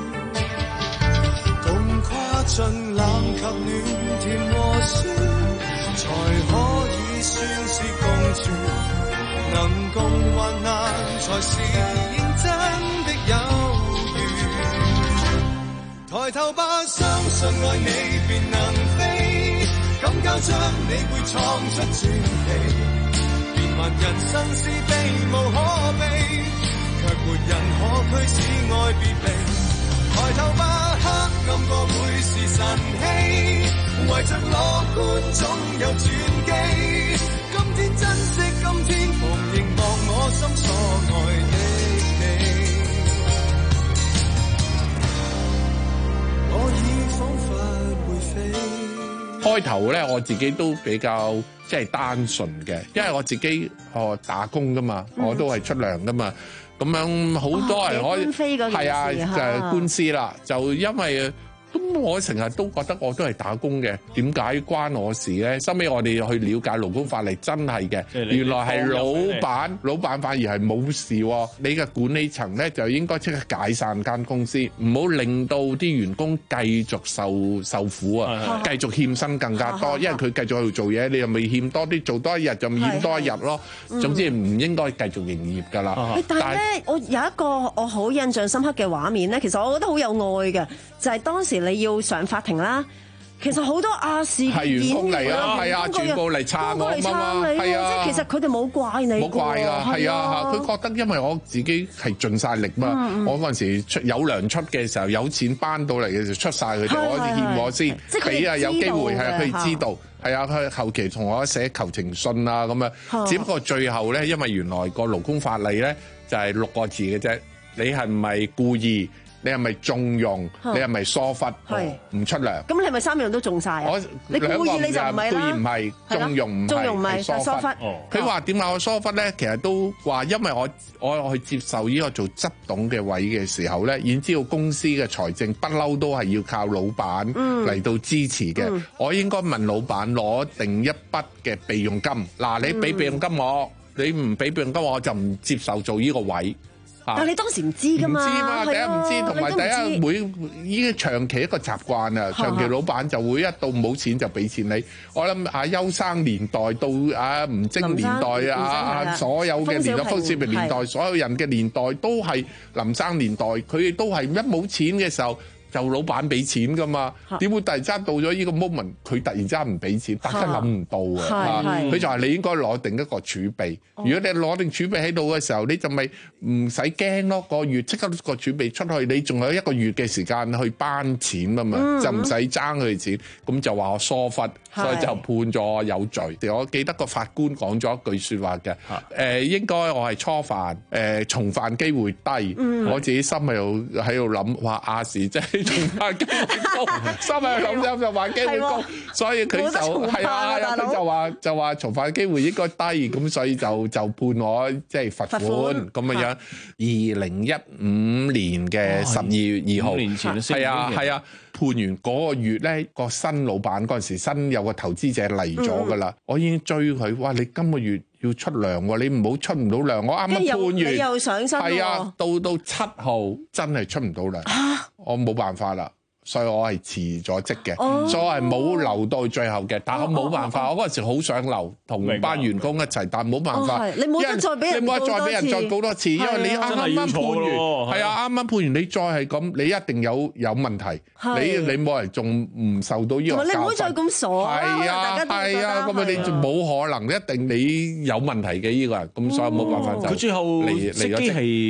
共跨進冷及暖甜和酸，才可以算是共存，能共患難才是認真的友誼。抬頭吧，相信愛你便能飛，敢交將你會創出傳奇，變幻人生是避無可避，卻沒人可驅使愛別離。抬頭吧，黑暗過會是晨曦，懷着樂觀總有轉機。今天珍惜，今天逢凝望我心所愛的你，我已彷彿會飛。 開頭咧，我自己都比較即係單純嘅，因為我自己我打工噶嘛，我都係出糧噶嘛。咁樣好多人可以係啊，就係官司啦，就因為咁我成日都覺得我都係打工嘅，點解關我事咧？收尾我哋去了解勞工法例，真係嘅，原來係老闆，老闆反而係冇事喎。你嘅管理層咧就應該即刻解散間公司，唔好令到啲員工繼續受受苦啊，繼續欠薪更加多，因為佢繼續喺度做嘢，你又未欠多啲，做多一日就欠多一日咯。總之唔應該繼續營業㗎啦。 但係咧，我有一個我好印象深刻嘅畫面咧，其實我覺得好有愛嘅，就係當時你要上法庭啦。其實好多亞視嘅員工嚟啊，係啊，全部嚟撐我啊嘛，係啊，即係其實佢哋冇怪你， 冇怪㗎，係啊，佢覺得因為我自己係盡晒力嘛，嗯嗯我嗰陣時出有糧出嘅時候，有錢搬到嚟嘅時候出晒佢哋，我欠我先，俾啊有機會係佢知道，係啊，佢後期同我寫求情信啊咁樣，只不過最後咧，因為原來個勞工法例咧就係六個字嘅啫，你係唔係故意？你係咪縱容？你係咪疏忽？唔出糧？ 咁你係咪三樣都中晒啊？你故意你就唔係啦。故意唔係，縱容唔係， 縱容唔係疏忽。 佢話點解我疏忽咧？其實都話因為我我我去接受呢個做執董嘅位嘅時候咧，已經知道公司嘅財政不嬲都係要靠老闆嚟到支持嘅。嗯、我應該問老闆攞定一筆嘅備用金。嗱、嗯，你俾備用金我，你唔俾備用金我就唔接受做呢個位。 但係你當時唔知㗎嘛？ 唔知嘛？第一唔知，同埋第一每依個長期一個習慣啊，長期老闆就會一到冇錢就俾錢你。我諗阿邱生年代到阿吳晶年代啊，所有嘅年代，封少平年代，所有人嘅年代都係林生年代，佢哋都係一冇錢嘅時候。就老闆俾錢噶嘛？點會突然之間到咗呢個 moment，佢突然之間唔俾錢，大家諗唔到啊！佢就話你應該攞定一個儲備。如果你攞定儲備喺度嘅時候，你就咪唔使驚咯。個月即刻個儲備出去，你仲有一個月嘅時間去班錢啊嘛，嗯、就唔使爭佢錢。咁就話我疏忽，所以就判咗我有罪。我記得個法官講咗一句説話嘅，誒、呃、應該我係初犯，誒、呃、重犯機會低。嗯、我自己心喺度喺度諗，話亞視即係。重犯機會高，心喺度諗就話機會高，所以佢就係啊，佢就話就話重犯機會應該低，咁所以就就判我即係罰款咁嘅樣。二零一五年嘅十二月二號，係啊係啊，判完嗰個月咧，個新老闆嗰陣時新有個投資者嚟咗噶啦，我已經追佢，哇！你今個月要出糧喎，你唔好出唔到糧，我啱啱判完， 你又上身喎， 係啊，到到七號真係出唔到糧，我冇辦法啦。所以我係辭咗職嘅，哦、所以我係冇留到最後嘅。但係我冇辦法，哦哦、我嗰陣時好想留，同班員工一齊，但係冇辦法。 哦、你冇得再俾人， 你冇得再俾人再告多次，因為你啱啱判完，係啊，啱啱判完，你再係咁，你一定有有問題。你你冇人仲唔受到呢個教訓？ 你唔好再咁傻啦！ 係啊，係啊，咁啊，你就冇可能，一定你有問題嘅呢個人，咁所以冇辦法就佢最後離離咗職係。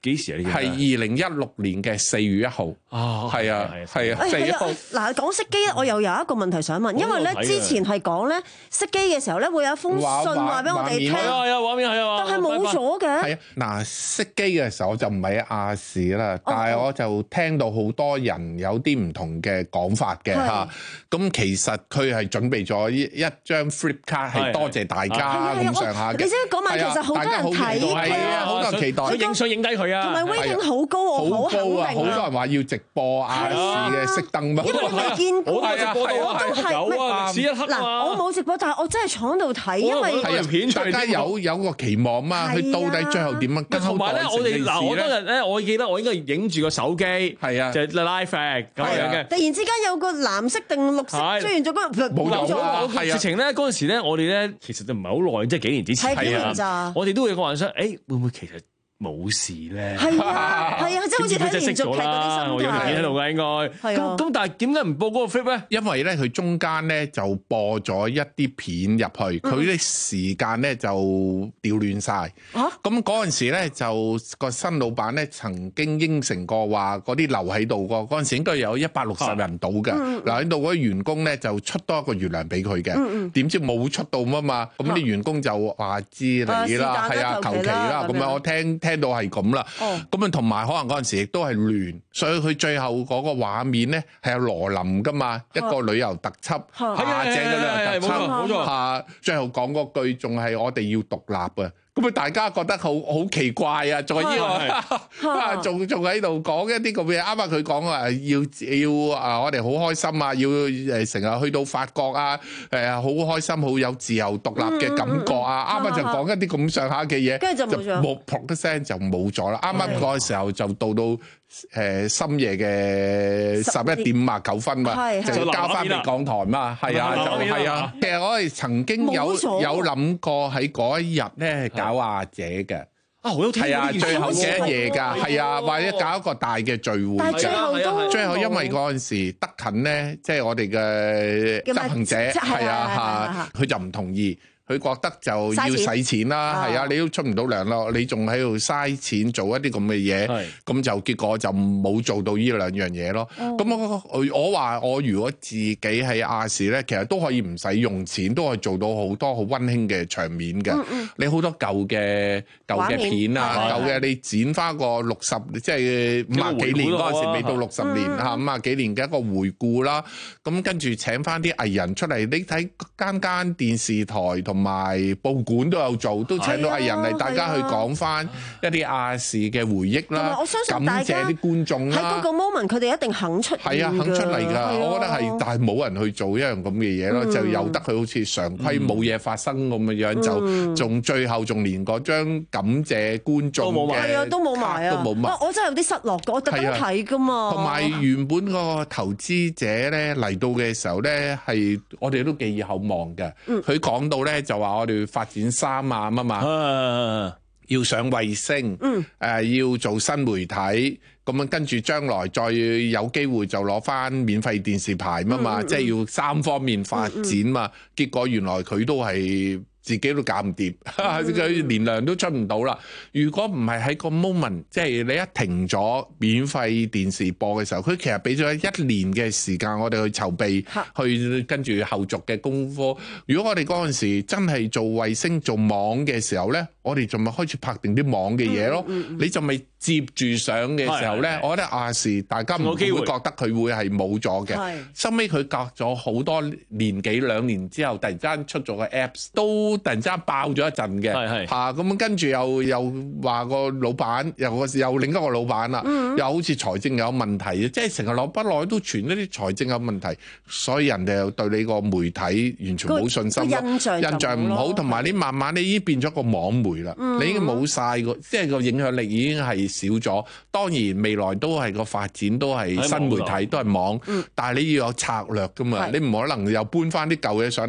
幾時啊？呢係二零一六年嘅四月一號。 哦， 係啊，係啊，四月一號。 嗱，講熄機，我又有一個問題想問，因為咧之前係講咧熄機嘅時候咧會有一封信話俾我哋聽， 係啊，畫面係啊， 但係冇咗嘅。 係啊，嗱，熄機嘅時候我就唔係亞視啦，但係我就聽到好多人有啲唔同嘅講法嘅嚇。咁其實佢係準備咗一一張 flip card 係多謝大家咁上下嘅。 你知嗰晚其實好多人睇嘅， 係啊，好多人期待。 影相影低佢啊， 同埋 rating 好高，我好肯定啊。 好多人話要直播亞視嘅熄燈嘛， 因為我見過， 我直播到我都係有啊，史一克嗱，我冇直播，但係我真係坐喺度睇，因為大家有有個期望嘛，佢到底最後點啊？ 同埋咧，我哋嗱，我當日咧，我記得我應該影住個手機， 係啊， 就 live 咁樣嘅。 突然之間有個藍色定綠色出現咗嗰個冇咗啊！ 直情咧嗰陣時咧，我哋咧其實就唔係好耐，即係幾年之前係啊， 我哋都會有個幻想，誒會唔會其實冇事咧？ 係啊，係啊，即係好似睇連續劇嗰啲心態。 我有條片喺度㗎，應該。係啊。咁但係點解唔播嗰個 flip 咧？ 因為咧佢中間咧就播咗一啲片入去，佢啲時間咧就調亂晒。嚇！咁嗰陣時咧就個新老闆咧曾經應承過話嗰啲留喺度個嗰陣時應該有一百六十人到嘅，留喺度嗰啲員工咧就出多一個月糧俾佢嘅。點知冇出到啊嘛？咁啲員工就話知你啦，係啊，求其啦。咁樣我聽。聽到係咁啦，咁啊同埋可能嗰陣時亦都係亂，所以佢最後嗰個畫面咧係有羅琳噶嘛，一個旅遊特輯，阿姐嘅旅遊特輯，冇錯，嚇，最後講嗰句仲係我哋要獨立啊！咁啊，大家覺得好好奇怪啊！仲係呢個，仲仲喺度講一啲咁嘅嘢。啱啱佢講話要要啊，我哋好開心啊，要誒成日去到法國啊，誒好開心，好有自由獨立嘅感覺啊！啱啱就講一啲咁上下嘅嘢， 跟住就冇咗， 冇噗一聲就冇咗啦。啱啱嗰個時候就到到誒深夜嘅十一點五啊九分嘛，就交翻俾港台嘛，係啊，就係啊。其實我哋曾經有有諗過喺嗰一日咧。搞亞姐嘅啊，我都聽係啊，最後嘅一夜㗎，係啊，或者搞一個大嘅聚會。 但係最後都最後因為嗰陣時德勤咧，即係我哋嘅執行者係啊嚇，佢就唔同意。佢覺得就要使錢啦，係啊，你都出唔到糧咯，你仲喺度嘥錢做一啲咁嘅嘢，咁就結果就冇做到呢兩樣嘢咯。咁我我話我如果自己喺亞視咧，其實都可以唔使用錢，都可以做到好多好溫馨嘅場面嘅。你好多舊嘅舊嘅片啊，舊嘅你剪翻個六十，即係五十幾年嗰陣時，未到六十年嚇，五十幾年嘅一個回顧啦。咁跟住請翻啲藝人出嚟，你睇間間電視台同同埋報館都有做，都請到藝人嚟，大家去講翻一啲亞視嘅回憶啦。 我相信大家感謝啲觀眾啦。 喺嗰個 moment，佢哋一定肯出。 係啊，肯出嚟㗎。我覺得係，但係冇人去做一樣咁嘅嘢咯，就由得佢好似常規冇嘢發生咁嘅樣，就仲最後仲連嗰張感謝觀眾嘅係啊，都冇埋啊， 都冇埋。 我真係有啲失落㗎，我特登睇㗎嘛。 同埋原本個投資者咧嚟到嘅時候咧，係我哋都寄以厚望嘅。佢講到咧。就話我哋要發展三啊嘛嘛，啊、要上衛星，誒、嗯呃、要做新媒體，咁樣跟住將來再有機會就攞翻免費電視牌嘛嘛，嗯嗯、即係要三方面發展嘛。嗯嗯、結果原來佢都係自己都搞唔掂，佢連糧都出唔到啦。如果唔係喺個 moment，即係你一停咗免費電視播嘅時候，佢其實俾咗一年嘅時間我哋去籌備，去跟住後續嘅功夫。如果我哋嗰陣時真係做衛星做網嘅時候呢，我哋仲咪開始拍定啲網嘅嘢咯。嗯嗯、你就未接住上嘅時候呢，我覺得亞視大家唔會覺得佢會係冇咗嘅。收尾佢隔咗好多年幾兩年之後，突然間出咗個 Apps 都。突然之間爆咗一陣嘅，嚇咁跟住又又話個老闆，又個又另一個老闆啦，嗯、又好似財政有問題，即係成日落不耐都傳一啲財政有問題，所以人哋又對你個媒體完全冇信心，印象印象唔好，同埋你慢慢你已經變咗個網媒啦，嗯、你已經冇晒個，即係個影響力已經係少咗。當然未來都係個發展都係新媒體，都係網，嗯、但係你要有策略㗎嘛，你唔可能又搬翻啲舊嘢上嚟。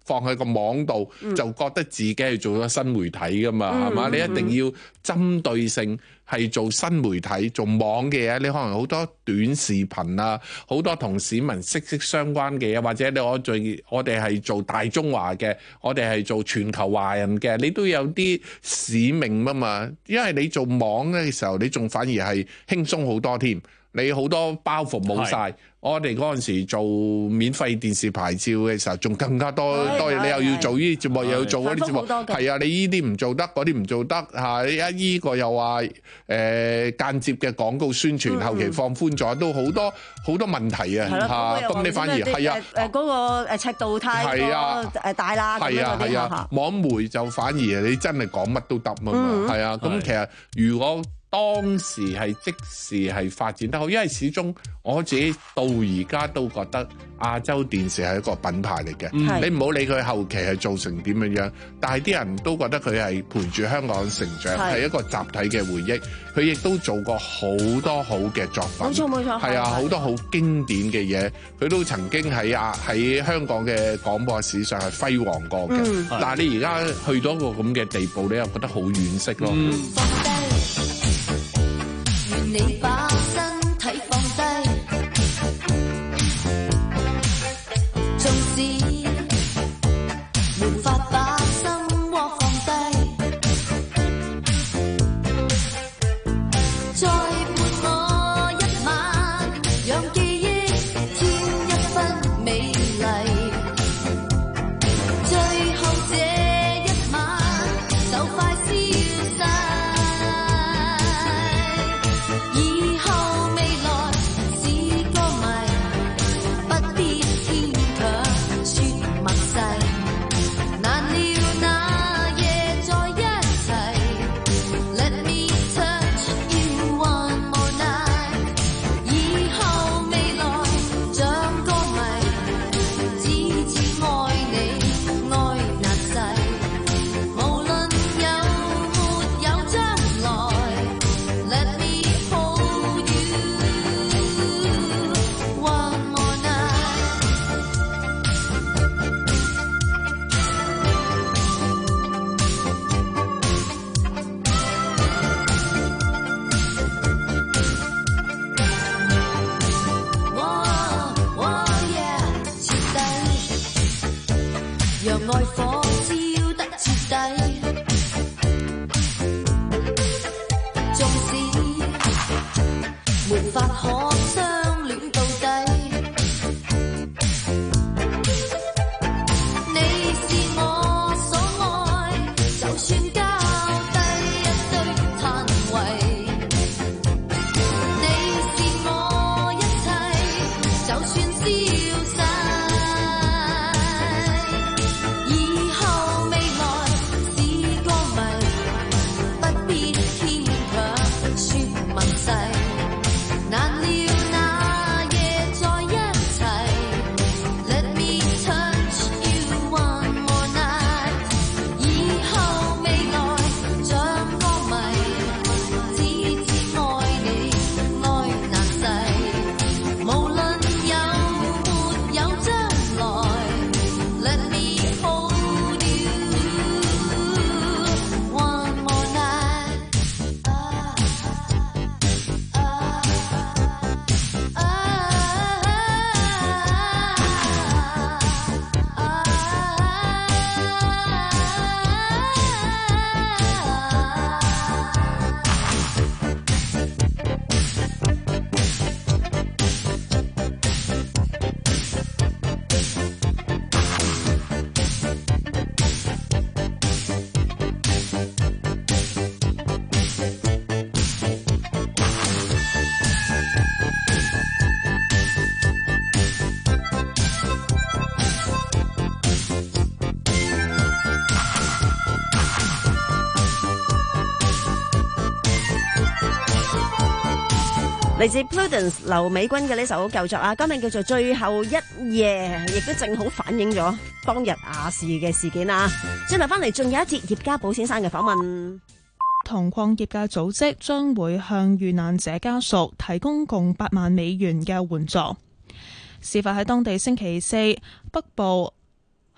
放喺個網度， 嗯、 就覺得自己係做咗新媒體噶嘛，係嘛、嗯？你一定要針對性係做新媒體，做網嘅嘢，你可能好多短視頻啊，好多同市民息息相關嘅嘢，或者你我最我哋係做大中華嘅，我哋係做全球華人嘅，你都有啲使命啊嘛。因為你做網嘅時候，你仲反而係輕鬆好多添。你好多包袱冇晒，我哋嗰陣時做免費電視牌照嘅時候，仲更加多多嘢，你又要做呢啲節目，又要做嗰啲節目，係啊，你呢啲唔做得，嗰啲唔做得嚇，一依個又話誒、呃、間接嘅廣告宣傳，後期放寬咗，都好多好多問題啊嚇，咁你反而係啊誒嗰個誒尺度太過誒大啦， 係啊係啊，網媒就反而你真係講乜都得啊嘛，係啊，咁其實如果當時係即時係發展得好，因為始終我自己到而家都覺得亞洲電視係一個品牌嚟嘅。嗯、你唔好理佢後期係做成點樣樣，但係啲人都覺得佢係陪住香港成長，係一個集體嘅回憶。佢亦都做過好多好嘅作品， 冇錯冇錯， 係啊，好多好經典嘅嘢，佢都曾經喺啊喺香港嘅廣播史上係輝煌過嘅。嗯、但係你而家去到一個咁嘅地步，你又覺得好惋惜咯。嗯你把身體放低，縱使沒法把心窩放低，再伴我一晚，讓記憶添一分美麗。最後這一晚就快消逝。 嚟自 Prudence 劉美君嘅呢首舊作啊，歌名叫做《最後一夜》，亦都正好反映咗當日亞視嘅事件啊！轉頭翻嚟，仲有一節葉家寶先生嘅訪問。 銅礦業界組織將會向遇難者家屬提供共八萬美元嘅援助。事發喺當地星期四北部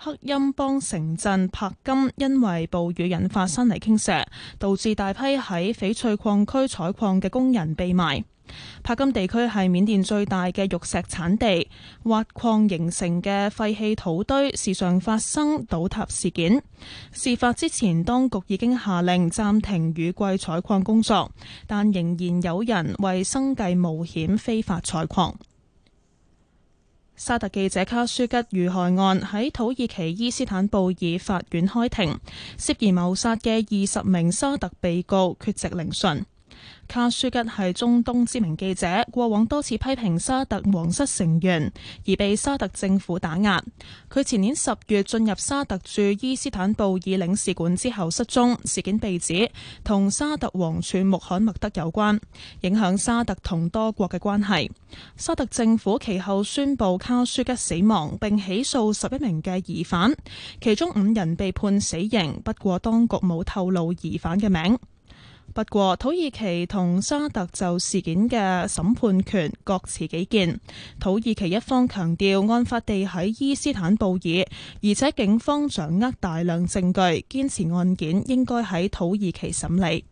克欽邦城鎮柏金因為暴雨引發山泥傾瀉，導致大批喺翡翠礦區採礦嘅工人被埋。柏金地區係緬甸最大嘅玉石產地，挖礦形成嘅廢棄土堆時常發生倒塌事件。事發之前，當局已經下令暫停雨季採礦工作，但仍然有人為生計冒險非法採礦。沙特記者卡舒吉遇害案喺土耳其伊斯坦布爾法院開庭，涉嫌謀殺嘅二十名沙特被告缺席聆訊。卡舒吉係中東知名記者，過往多次批評沙特皇室成員，而被沙特政府打壓。佢前年十月進入沙特駐伊斯坦布爾領事館之後失蹤，事件被指同沙特王儲穆罕默德有關，影響沙特同多國嘅關係。沙特政府其後宣布卡舒吉死亡，並起訴十一名嘅疑犯，其中五人被判死刑，不過當局冇透露疑犯嘅名。不過，土耳其同沙特就事件嘅審判權各持己見。土耳其一方強調案發地喺伊斯坦布爾，而且警方掌握大量證據，堅持案件應該喺土耳其審理。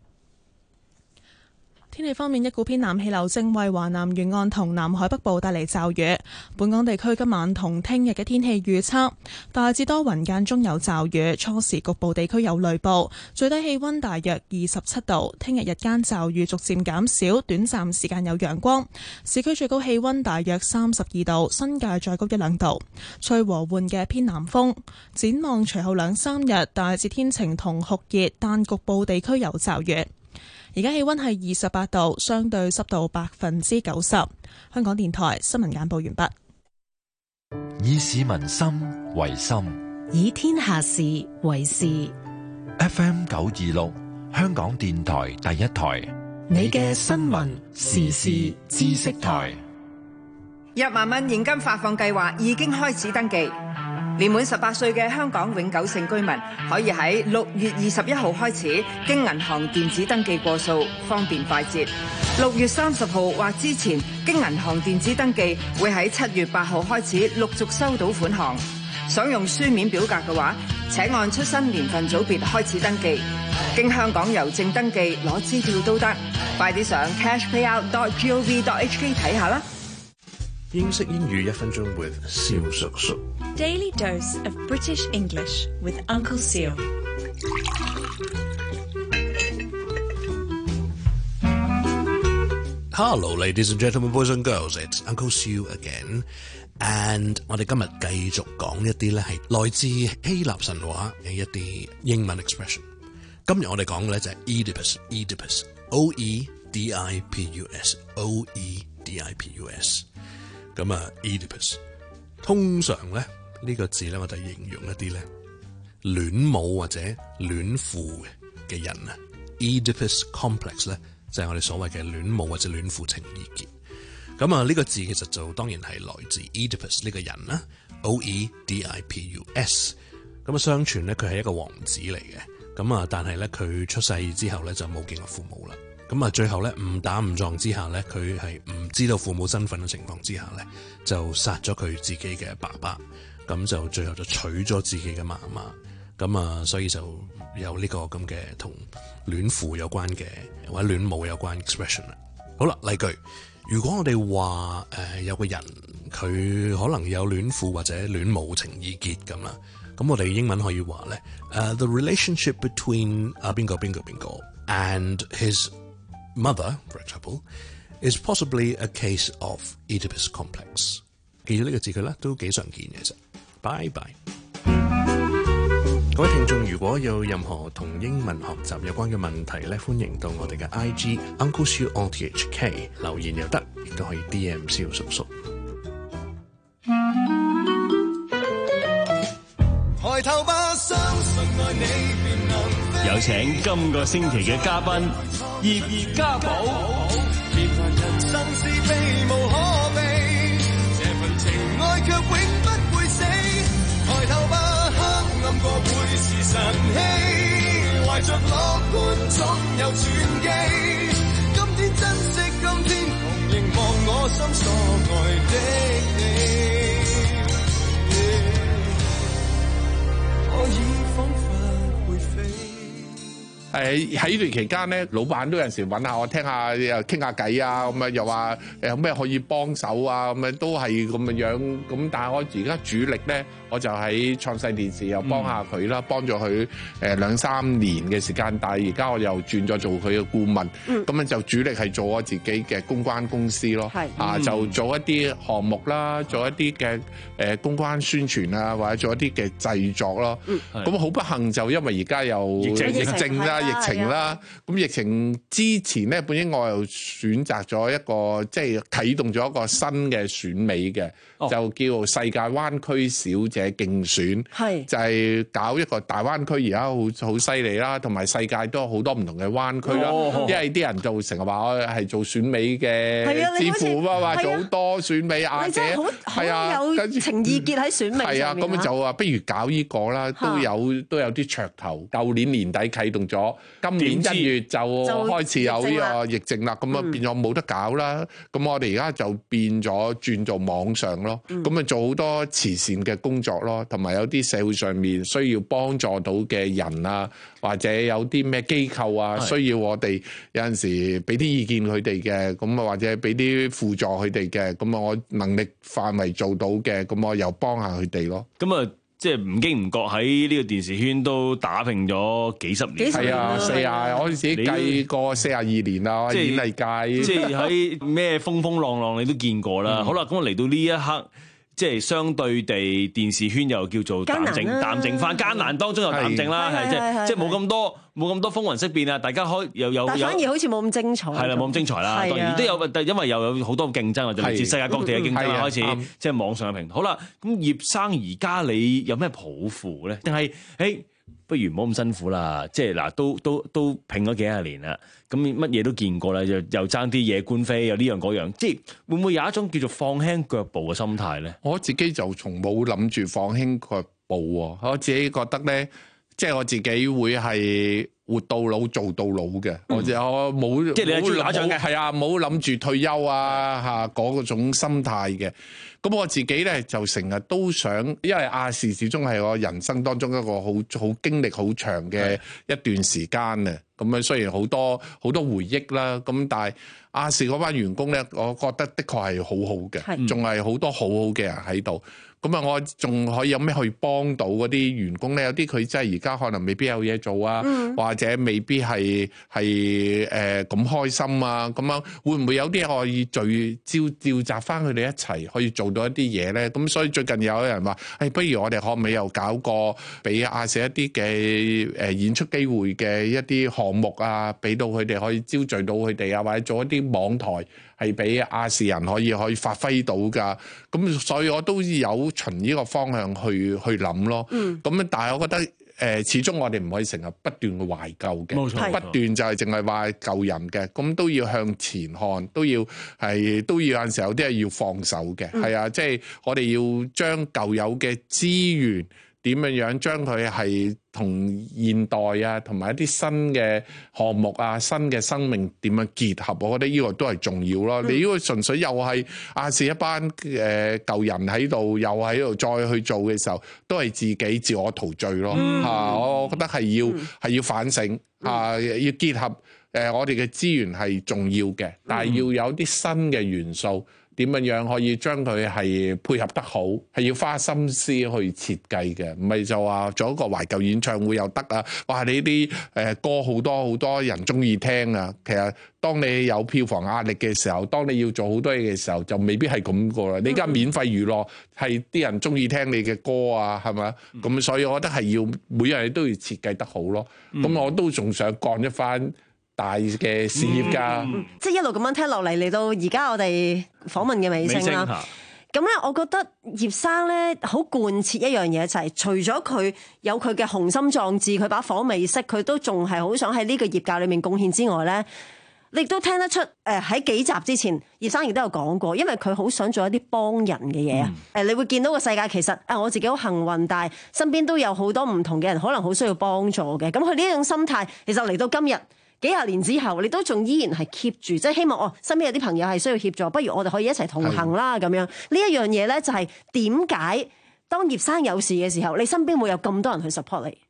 天氣方面，一股偏南氣流正為華南沿岸同南海北部帶嚟驟雨。本港地區今晚同聽日嘅天氣預測大致多雲間中有驟雨，初時局部地區有雷暴，最低氣溫大約二十七度。聽日日間驟雨逐漸減少，短暫時間有陽光。市區最高氣溫大約三十二度，新界再高一兩度。吹和緩嘅偏南風。展望隨後兩三日大致天晴同酷熱，但局部地區有驟雨。而家氣溫係二十八度，相對濕度百分之九十。香港電台新聞簡報完畢。 以市民心為心， 以天下事為事。 F M 九二六，香港電台第一台， 你嘅新聞時事知識台。 一萬蚊現金發放計劃已經開始登記。年滿十八歲嘅香港永久性居民可以喺六月二十一號開始經銀行電子登記過數，方便快捷。六月三十號或之前經銀行電子登記，會喺七月八號開始陸續收到款項。想用書面表格嘅話，請按出生年份組別開始登記。經香港郵政登記攞支票都得，快啲上 cashpayout dot gov dot hk 睇下啦。 英式英語一分鐘 with 蕭叔叔。 Daily dose of British English with Uncle Seal. Hello, ladies and gentlemen, boys and girls. It's Uncle Seal again. And 我哋今日繼續講一啲咧係來自希臘神話嘅一啲英文 expression。今日我哋講嘅咧就係 Oedipus, Oedipus, O E D I P U S, O E D I P U S。咁啊 Oedipus 通常咧呢、這個字咧我哋形容一啲咧戀母或者戀父嘅人啊 Oedipus complex 咧就係、是、我哋所謂嘅戀母或者戀父情意結。咁啊呢個字其實就當然係來自 Oedipus 呢個人啦 O E D I P U S。咁啊相傳咧佢係一個王子嚟嘅，咁啊但係咧佢出世之後咧就冇見過父母啦。咁啊，最後咧誤打誤撞之下咧，佢係唔知道父母身份嘅情況之下咧，就殺咗佢自己嘅爸爸，咁就最後就娶咗自己嘅媽媽，咁啊，所以就有呢個咁嘅同戀父有關嘅或者戀母有關 expression 啦。好啦，例句，如果我哋話誒有個人佢可能有戀父或者戀母情意結咁啦，咁我哋英文可以話咧，誒 the relationship between 啊邊個邊個邊個 and his mother, for example, is possibly a case of Oedipus complex. 記住呢個字句咧，都幾常見嘅啫。Bye bye。各位聽眾，如果有任何同英文學習有關嘅問題咧，歡迎到我哋嘅 I G Uncle Siu on T H K 留言又得，亦都可以 D M 蕭叔叔。 抬頭吧，相信愛你便能。 有請今個星期嘅嘉賓葉家寶。 別問人生是非無可避，這份情愛卻永不會死。抬頭吧，黑暗過會是晨曦，懷着樂觀總有轉機。今天珍惜今天，同凝望我心所愛的你。 誒喺呢段期間咧，老闆都有陣時揾下我聽下又傾下偈啊，咁啊又話誒有咩可以幫手啊，咁啊都係咁嘅樣。咁但係我而家主力咧，我就喺創世電視又幫下佢啦，幫咗佢誒兩三年嘅時間。但係而家我又轉咗做佢嘅顧問，咁啊就主力係做我自己嘅公關公司咯。啊，就做一啲項目啦，做一啲嘅誒公關宣傳啊，或者做一啲嘅製作咯。咁好不幸就因為而家又疫症啦。疫情啦，咁疫情之前咧，本應我又選擇咗一個即係啟動咗一個新嘅選美嘅，哦、就叫世界灣區小姐競選，係就係搞一個大灣區，而家好好犀利啦，同埋世界都有好多唔同嘅灣區啦。哦、因為啲人就成日話我係做選美嘅之父啊，話做好多選美亞姐，係啊，有情意結喺選美上面。 係啊，咁就話不如搞呢個啦，都有都有啲噱頭。舊年年底啟動咗。今年一月就開始有呢個疫症啦，咁啊變咗冇得搞啦。咁、嗯、我哋而家就變咗轉做網上咯，咁啊、嗯、做好多慈善嘅工作咯，同埋有啲社會上面需要幫助到嘅人啊，或者有啲咩機構啊需要我哋有陣時俾啲意見佢哋嘅，咁啊或者俾啲輔助佢哋嘅，咁啊我能力範圍做到嘅，咁我又幫下佢哋咯。咁啊。 即係唔經唔覺喺呢個電視圈都打拼咗幾十年， 係啊，四啊，我自己計過四十二年啦，演藝界， 即係喺咩風風浪浪你都見過啦。嗯、好啦，咁我嚟到呢一刻。即係相對地，電視圈又叫做淡靜，淡靜翻艱難當中又淡靜啦，係即係即係冇咁多冇咁多風雲色變啊！大家可以又有，但反而好似冇咁精彩， 係啦，冇咁精彩啦。當然都有，因為又有好多競爭啊，就嚟自世界各地嘅競爭開始，即係網上嘅平台。好啦，咁葉生而家你有咩抱負咧？定係誒？不如唔好咁辛苦啦，即係嗱，都都都拼咗幾廿年啦，咁乜嘢都見過啦，又又爭啲嘢官非，又呢樣嗰樣，即係會唔會有一種叫做放輕腳步嘅心態咧？ 我自己就從冇諗住放輕腳步喎，我自己覺得咧，即係我自己會係活到老做到老嘅，嗯、我就我冇即係你係做打仗嘅， 係啊，冇諗住退休啊嚇嗰種心態嘅。咁我自己咧就成日都想，因為亞視始終係我人生當中一個好好經歷好長嘅一段時間啊。咁樣雖然好多好多回憶啦，咁但係亞視嗰班員工咧，我覺得的確係好好嘅，仲係好多好好嘅人喺度。咁啊，我仲可以有咩可以幫到嗰啲員工咧？有啲佢真係而家可能未必有嘢做啊，嗯、或者未必係係誒咁開心啊。咁樣會唔會有啲可以聚召召集翻佢哋一齊可以做到一啲嘢咧？咁所以最近有人話，誒、哎，不如我哋可唔可以又搞個俾亞視一啲嘅誒演出機會嘅一啲項目啊，俾到佢哋可以招聚到佢哋啊，或者做一啲網台。係俾亞視人可以可以發揮到㗎，咁所以我都有循呢個方向去去諗咯。咁、嗯、但係我覺得誒、呃，始終我哋唔可以成日不斷去懷舊嘅，冇錯，不斷就係淨係話舊人嘅，咁都要向前看，都要係都要有陣時候有啲係要放手嘅，係、嗯、啊，即係我哋要將舊有嘅資源點樣樣將佢係同現代啊，同埋一啲新嘅項目啊、新嘅生命點樣結合，我覺得呢個都係重要咯。嗯、你如果純粹又係亞視一班誒、呃、舊人喺度，又喺度再去做嘅時候，都係自己自我陶醉咯。嚇、嗯啊，我覺得係要係、嗯、要反省嚇、啊，要結合誒、呃、我哋嘅資源係重要嘅，但係要有啲新嘅元素。點樣樣可以將佢係配合得好，係要花心思去設計嘅，唔係就話做一個懷舊演唱會又得啊！哇，你啲誒歌好多好多人中意聽啊！其實當你有票房壓力嘅時候，當你要做好多嘢嘅時候，就未必係咁個啦。你而家免費娛樂係啲人中意聽你嘅歌啊，係咪？咁、嗯、所以我覺得係要每樣嘢都要設計得好咯。咁、嗯、我都仲想幹一番大嘅事業㗎、嗯， 即係一路咁樣聽落嚟，嚟到而家我哋訪問嘅尾聲啦。咁咧，我覺得葉生咧好貫徹一樣嘢，就係、是、除咗佢有佢嘅雄心壯志，佢把火未熄，佢都仲係好想喺呢個業界裏面貢獻之外咧，你亦都聽得出誒喺、呃、幾集之前，葉生亦都有講過，因為佢好想做一啲幫人嘅嘢啊。誒、嗯，你會見到個世界其實啊，我自己好幸運，但係身邊都有好多唔同嘅人，可能好需要幫助嘅。咁佢呢一種心態，其實嚟到今日。幾廿年之後，你都仲依然係 keep 住，即係希望哦，身邊有啲朋友係需要協助，不如我哋可以一齊同行啦咁樣。呢一樣嘢咧，就係點解當葉生有事嘅時候，你身邊會有咁多人去 support 你？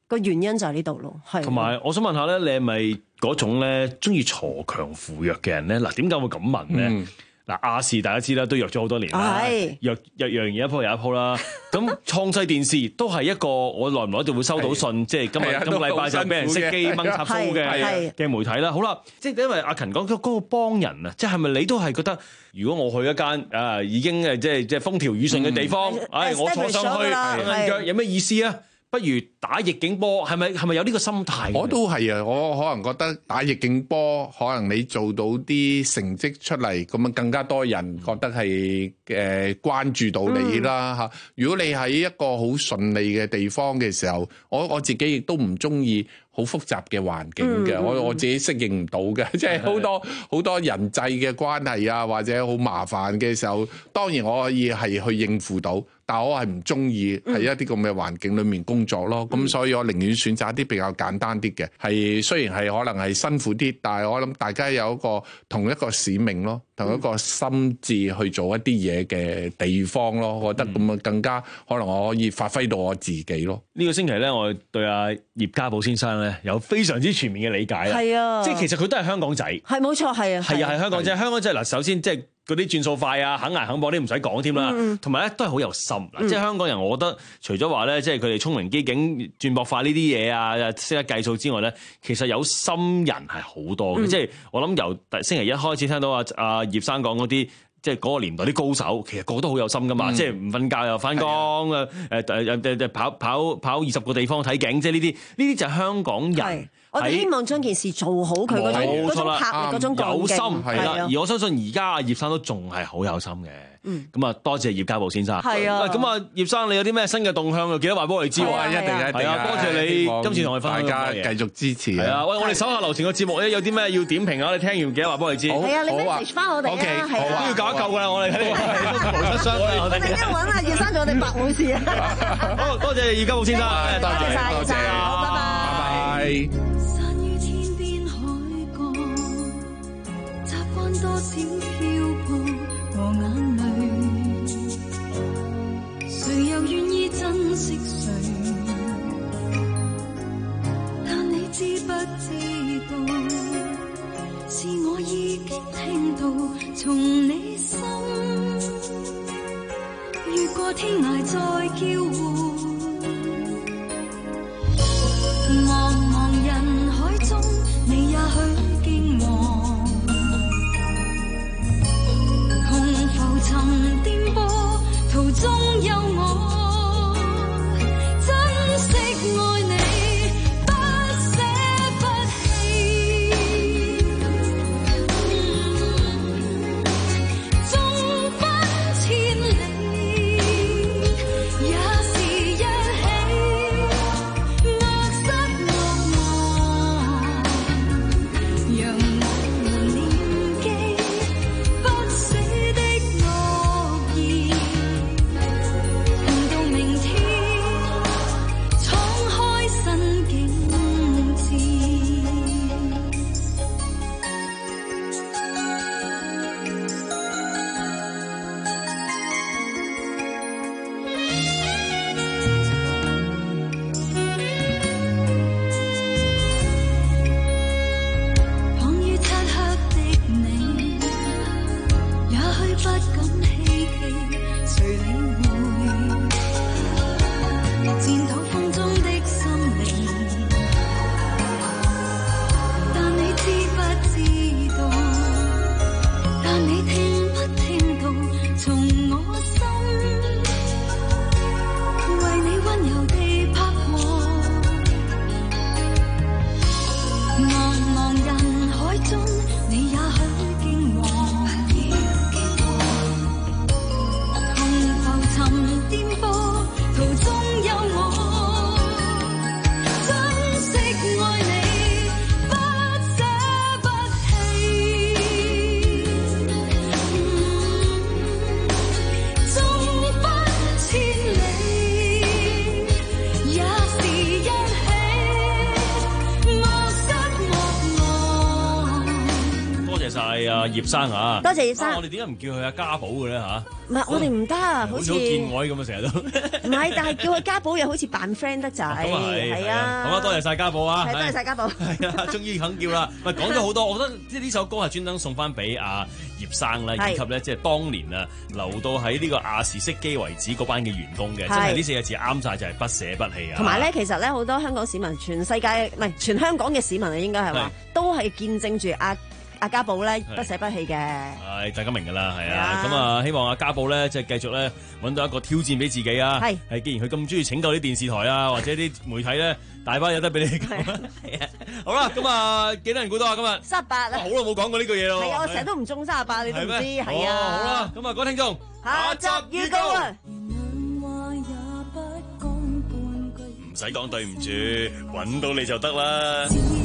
個原因就係呢度咯。係。 同埋我想問下咧，你係咪嗰種咧中意鋤強扶弱嘅人咧？嗱，點解會咁問咧？嗯嗱，亞視大家知啦，都弱咗好多年啦，弱弱弱完一鋪又一鋪啦。咁創世電視都係一個我耐唔耐就會收到信，即係今日今個禮拜就俾人熄機掹插蘇嘅嘅媒體啦。好啦，即係因為阿勤講嗰嗰個幫人啊，即係係咪你都係覺得，如果我去一間啊已經誒即係即係風調雨順嘅地方，唉，我坐上去硬腳有咩意思啊？不如打逆境波，係咪係咪有呢個心態？ 我都係啊，我可能覺得打逆境波，可能你做到啲成績出嚟，咁啊更加多人覺得係誒、呃、關注到你啦嚇。嗯、如果你喺一個好順利嘅地方嘅時候，我我自己亦都唔中意好複雜嘅環境嘅，嗯、我我自己適應唔到嘅，即係好多好的多人際嘅關係啊，或者好麻煩嘅時候，當然我可以係去應付到。但我係唔中意喺一啲咁嘅環境裏面工作咯，咁、嗯、所以我寧願選擇一啲比較簡單啲嘅，係雖然係可能係辛苦啲，但係我諗大家有一個同一個使命咯，同一個心志去做一啲嘢嘅地方咯，我覺得咁啊更加可能我可以發揮到我自己咯。 呢、嗯、個星期咧，我對阿葉家寶先生咧有非常之全面嘅理解啦， 係啊， 即係其實佢都係香港仔， 係冇錯，係啊， 係啊，係香港仔，香港仔嗱，首先即係。嗰啲轉數快啊，肯捱肯搏啲唔使講添啦，同埋咧都係好有心。嗯、即係香港人，我覺得除咗話咧，即係佢哋聰明機警、轉博快呢啲嘢啊，識得計數之外咧，其實有心人係好多嘅。嗯、即係我諗由星期一開始聽到阿阿葉生講嗰啲，即係嗰個年代啲高手，其實個個都好有心噶嘛。嗯、即係唔瞓覺又翻工啊，誒誒誒誒跑跑跑二十個地方睇景，即係呢啲呢啲就係香港人。 我哋希望將件事做好佢嗰種嗰種魄力嗰種有心係啦， 的而我相信而家阿葉生都仲係好有心嘅。咁啊、嗯，多謝葉家寶先生。 係啊， 咁啊，葉生你有啲咩新嘅動向，又記得話俾我哋知喎。 一定一定啊，多謝你今次同我哋分享。 大家繼續支持。 係啊，喂，我哋手下留情嘅節目咧，有啲咩要點評啊？你聽完記得話俾我哋知。 係啊，你 message 翻我哋啊，係啊， 都要搞一嚿㗎啦，我哋喺度無出雙。 我哋而家揾阿葉生做我哋白武士啊。 好，多謝葉家寶先生， 多謝晒， 多謝， 好，拜拜。 多少漂泊和眼淚，誰又願意珍惜誰？但你知不知道，是我已經聽到，從你心越過天涯再叫喚，茫茫人海中，你也許驚惶。沉顛簸途中有我，珍惜愛你，不捨不棄。縱分千里，也是謝晒阿葉生啊！ 多謝葉生。 我哋點解唔叫佢阿家寶嘅咧嚇？ 唔係我哋唔得啊，好似見外咁啊，成日都唔係，但係叫佢家寶又好似扮 friend 得滯。 咁啊係， 係啊。 好啊，多謝晒家寶啊！ 係多謝晒家寶。 係啊，終於肯叫啦。喂，講咗好多，我覺得即係呢首歌係專登送翻俾阿葉生啦，以及咧即係當年啊留到喺呢個亞視熄機為止嗰班嘅員工嘅，真係呢四個字啱晒，就係不捨不棄啊！ 同埋咧，其實咧好多香港市民，全世界唔係全香港嘅市民啊，應該係話都係見證住阿阿家寶咧不捨不棄嘅。係大家明㗎啦，係啊。咁啊，希望阿家寶咧即係繼續咧揾到一個挑戰俾自己啊！係係，既然佢咁中意拯救啲電視台啊，或者啲媒體咧，大把有得俾你講。係啊，好啦，咁啊幾多人估到啊？今日三十八啊！ 好耐冇講過呢句嘢咯。 係啊，我成日都唔中三十八，你都唔知係啊。 好啦，咁啊，各位聽眾， 下集預告啊！ 唔使講對唔住，揾到你就得啦。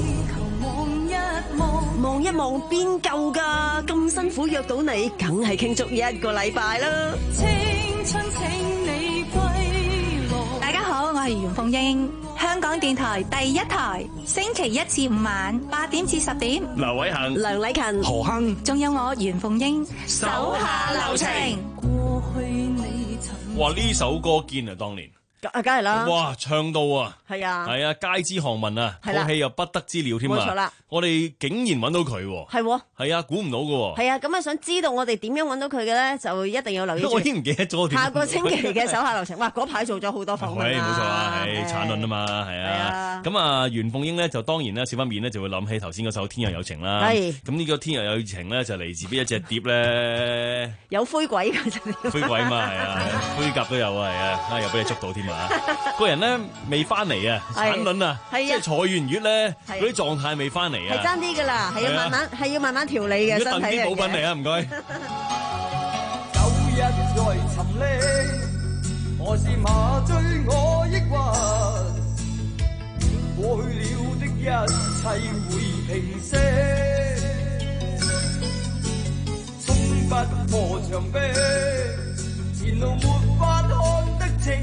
望一望邊夠㗎？咁辛苦約到你，梗係慶祝一個禮拜啦！ 青春請你歸來。大家好，我係袁鳳英，香港電台第一台，星期一至五晚八點至十點。 劉偉恒、 梁禮勤、 何亨， 仲有我袁鳳英，手下留情。過去你曾哇！呢首歌堅啊，當年。 啊，梗係啦！ 哇，唱到啊， 係啊， 係啊，街知巷聞啊，套戲又不得之了添啊！ 冇錯啦， 我哋竟然揾到佢喎， 係喎， 係啊，估唔到㗎喎， 係啊，咁啊，想知道我哋點樣揾到佢嘅咧，就一定要留意。 我已經唔記得咗。 下個星期嘅手下留情，哇！嗰排做咗好多訪問啊， 係冇錯啊，係產論啊嘛，係啊。咁啊，袁鳳英咧就當然咧少不免咧就會諗起頭先嗰首《天若有情》啦。係。咁呢個《天若有情》咧就嚟自邊一隻碟咧？ 有灰鬼㗎啫。 灰鬼嘛係啊，灰甲都有啊，係啊，啊又俾你捉到添啊！個人咧未翻嚟啊，產卵啊，即係坐完月咧，嗰啲狀態未翻嚟啊， 係爭啲噶啦，係要慢慢，係要慢慢調理嘅身體嘅。 啲補品嚟啊，唔該。 舊日在沉溺，何時麻醉我抑鬱？過去了的一切會平息，衝不破牆壁，前路沒法看得清。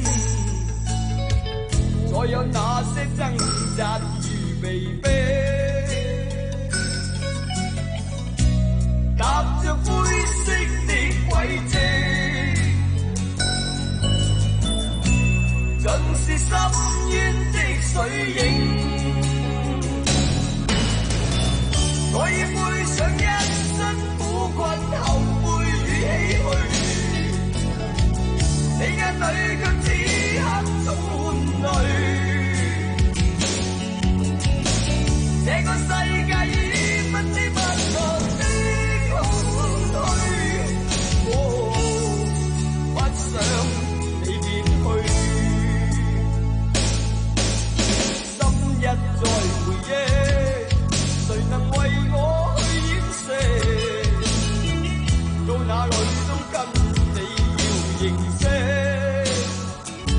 再有那些掙扎如被逼，踏着灰色的軌跡，盡是深淵的水影。我已背上一身苦困，後悔與唏噓，你眼裏卻此刻充滿淚。這個世界已不知不覺的空虛，哦，不想你別去，心一再回憶，誰能為我去掩飾？到哪裏都跟你要認識。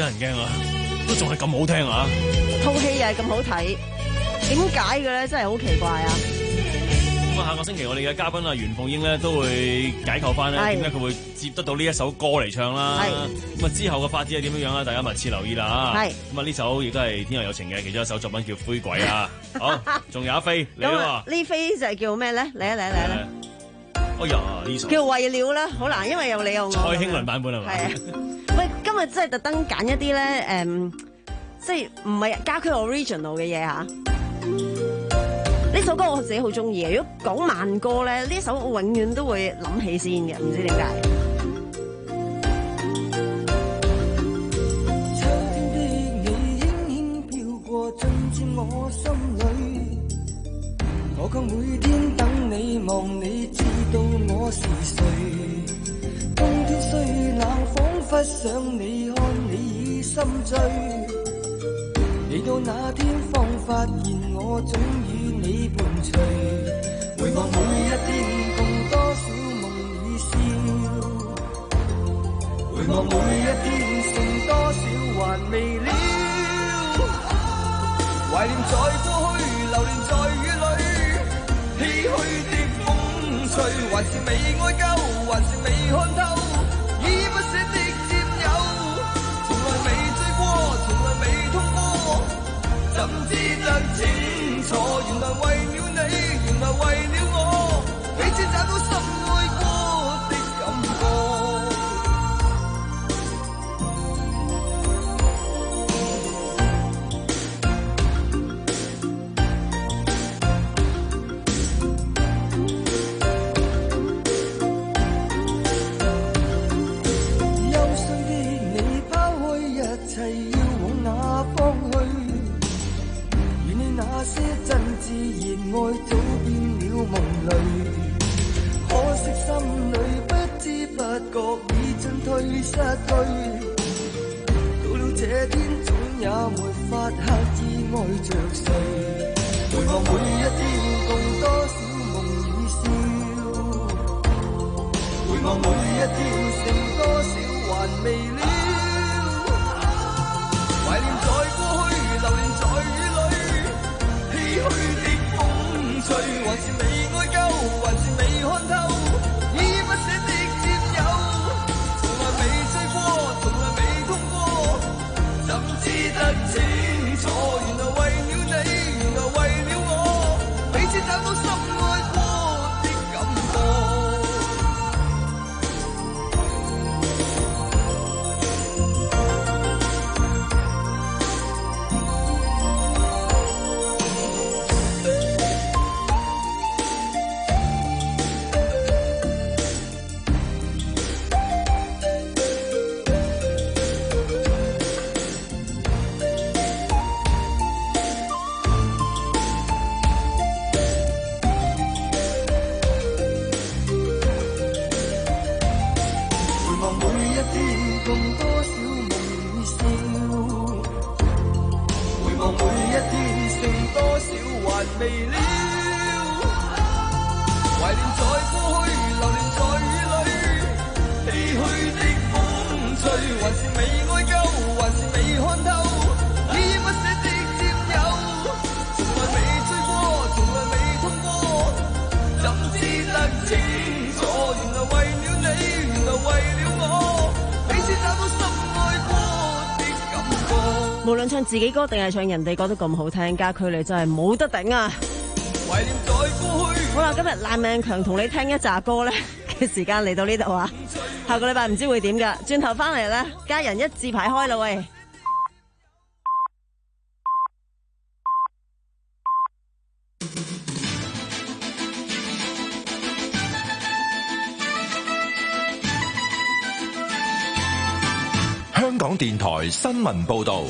人驚啊，都仲係咁好聽啊！ 套戲又係咁好睇，點解嘅咧？真係好奇怪啊！ 咁啊，下個星期我哋嘅嘉賓啊，袁鳳英咧都會解構翻咧，點解佢會接得到呢一首歌嚟唱啦？咁啊，之後嘅發展係點樣樣啊？大家密切留意啦！係咁啊，呢首亦都係天若有情嘅其中一首作品，叫《灰鬼》啊！好，仲有一飛你啊！ 呢飛就係叫咩咧？嚟啊嚟啊嚟啊！ 哎呀，呢首叫為了啦，好難，因為有你有我。 蔡興倫版本係咪？ 係啊！喂，今日真係特登揀一啲咧，誒，即係唔係家駒 original 嘅嘢嚇。呢首歌我自己好中意嘅。如果講慢歌咧，呢首我永遠都會諗起先嘅，唔知點解。 秋天的你輕輕飄過，進佔我心裏。我卻每天等你，望你知道我是誰。冬天雖冷，彷彿想你，看你已心醉。你到那天方發現我總與你伴隨，回望每一天共多少夢與笑，回望每一天剩多少還未了，懷念在過去，流連在雨裏，唏噓的風吹，還是未愛夠，還是未看透，依不捨的佔有，從來未醉過，從來未痛過，怎知得清楚？原來為了你，原來為了我，彼此找到深愛過的感覺。憂傷的你拋開一切，要往哪方去？與你那些真摯熱愛早變了夢淚，可惜心裏不知不覺已進退失據，到了這天總也沒法刻意愛着誰，回望每一天共多少夢與笑，回望每一天剩多少還未了，懷念在過去，流連在雨裏，唏噓的風吹，還是未愛夠，還是未看透，依不捨的佔有，從來未醉過，從來未痛過，怎知得清楚？原來為了你，原來為了我，彼此找到深愛過的感覺。未了，懷念在過去，流連在雨裏，唏噓的風吹，還是未愛夠，還是未看透，依不捨的佔有，從來未醉過，從來未痛過，怎知得清楚？原來為了你，原來為了我，彼此找到深愛過的感覺。 無論唱自己歌定係唱人哋歌都咁好聽，家駒你真係冇得頂啊！ 懷念在過去。 好啦，今日爛命強同你聽一紮歌咧嘅時間嚟到呢度啊，下個禮拜唔知會點噶，轉頭翻嚟咧，家人一字排開啦喂。 香港電台新聞報道。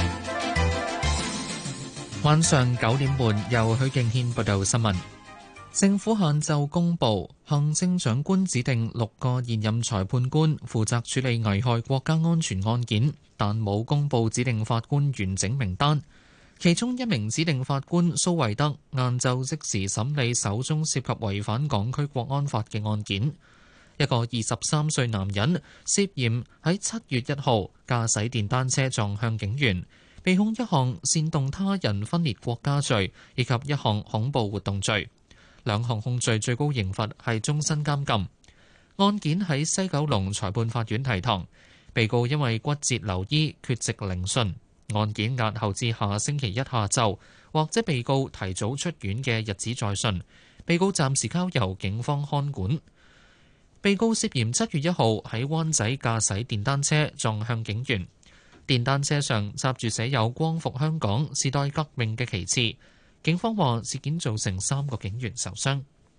晚上九點半，由許敬軒報道新聞。政府下晝公布，行政長官指定六個現任裁判官負責處理危害國家安全案件，但冇公布指定法官完整名單。其中一名指定法官蘇惠德晏晝即時審理首宗涉及違反港區國安法嘅案件。 一個二十三歲男人涉嫌喺七月一號駕駛電單車撞向警員，被控一項煽動他人分裂國家罪以及一項恐怖活動罪。兩項控罪最高刑罰係終身監禁。案件喺西九龍裁判法院提堂，被告因為骨折留醫缺席聆訊。案件押後至下星期一下晝，或者被告提早出院嘅日子再訊。被告暫時交由警方看管。被告涉嫌七月一號喺灣仔駕駛電單車撞向警員，電單車上插住寫有光復香港、時代革命嘅旗幟。警方話事件造成三個警員受傷。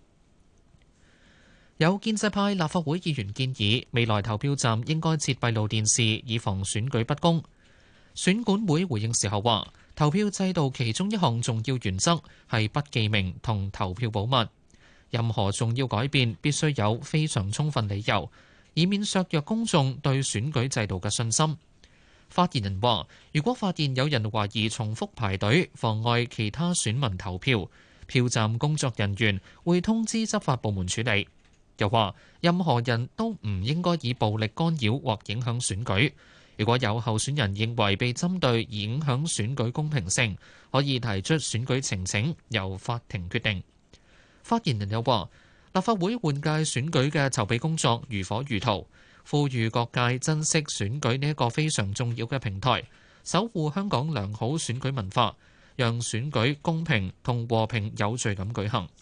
有建制派立法會議員建議，未來投票站應該設閉路電視，以防選舉不公。選管會回應時候話，投票制度其中一項重要原則係不記名同投票保密。任何重要改變必須有非常充分理由，以免削弱公眾對選舉制度嘅信心。發言人話，如果發現有人懷疑重複排隊，妨礙其他選民投票，票站工作人員會通知執法部門處理。又話，任何人都唔應該以暴力干擾或影響選舉。如果有候選人認為被針對而影響選舉公平性，可以提出選舉呈請，由法庭決定。發言人又話，立法會換屆選舉嘅籌備工作如火如荼，呼籲各界珍惜選舉呢一個非常重要嘅平台，守護香港良好選舉文化，讓選舉公平同和平有序咁舉行。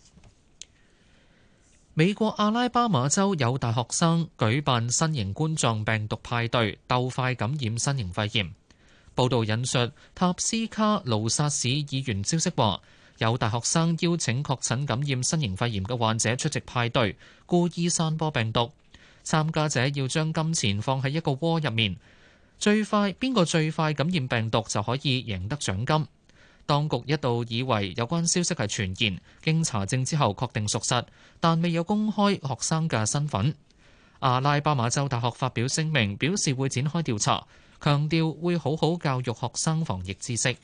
美國阿拉巴馬州有大學生舉辦新型冠狀病毒派對，鬥快感染新型肺炎。報道引述塔斯卡盧薩市議員消息話，有大學生邀請確診感染新型肺炎嘅患者出席派對，故意散播病毒。參加者要將金錢放喺一個窩入面，最快邊個最快感染病毒就可以贏得獎金。當局一度以為有關消息係傳言，經查證之後確定屬實，但未有公開學生嘅身份。阿拉巴馬州大學發表聲明，表示會展開調查，強調會好好教育學生防疫知識。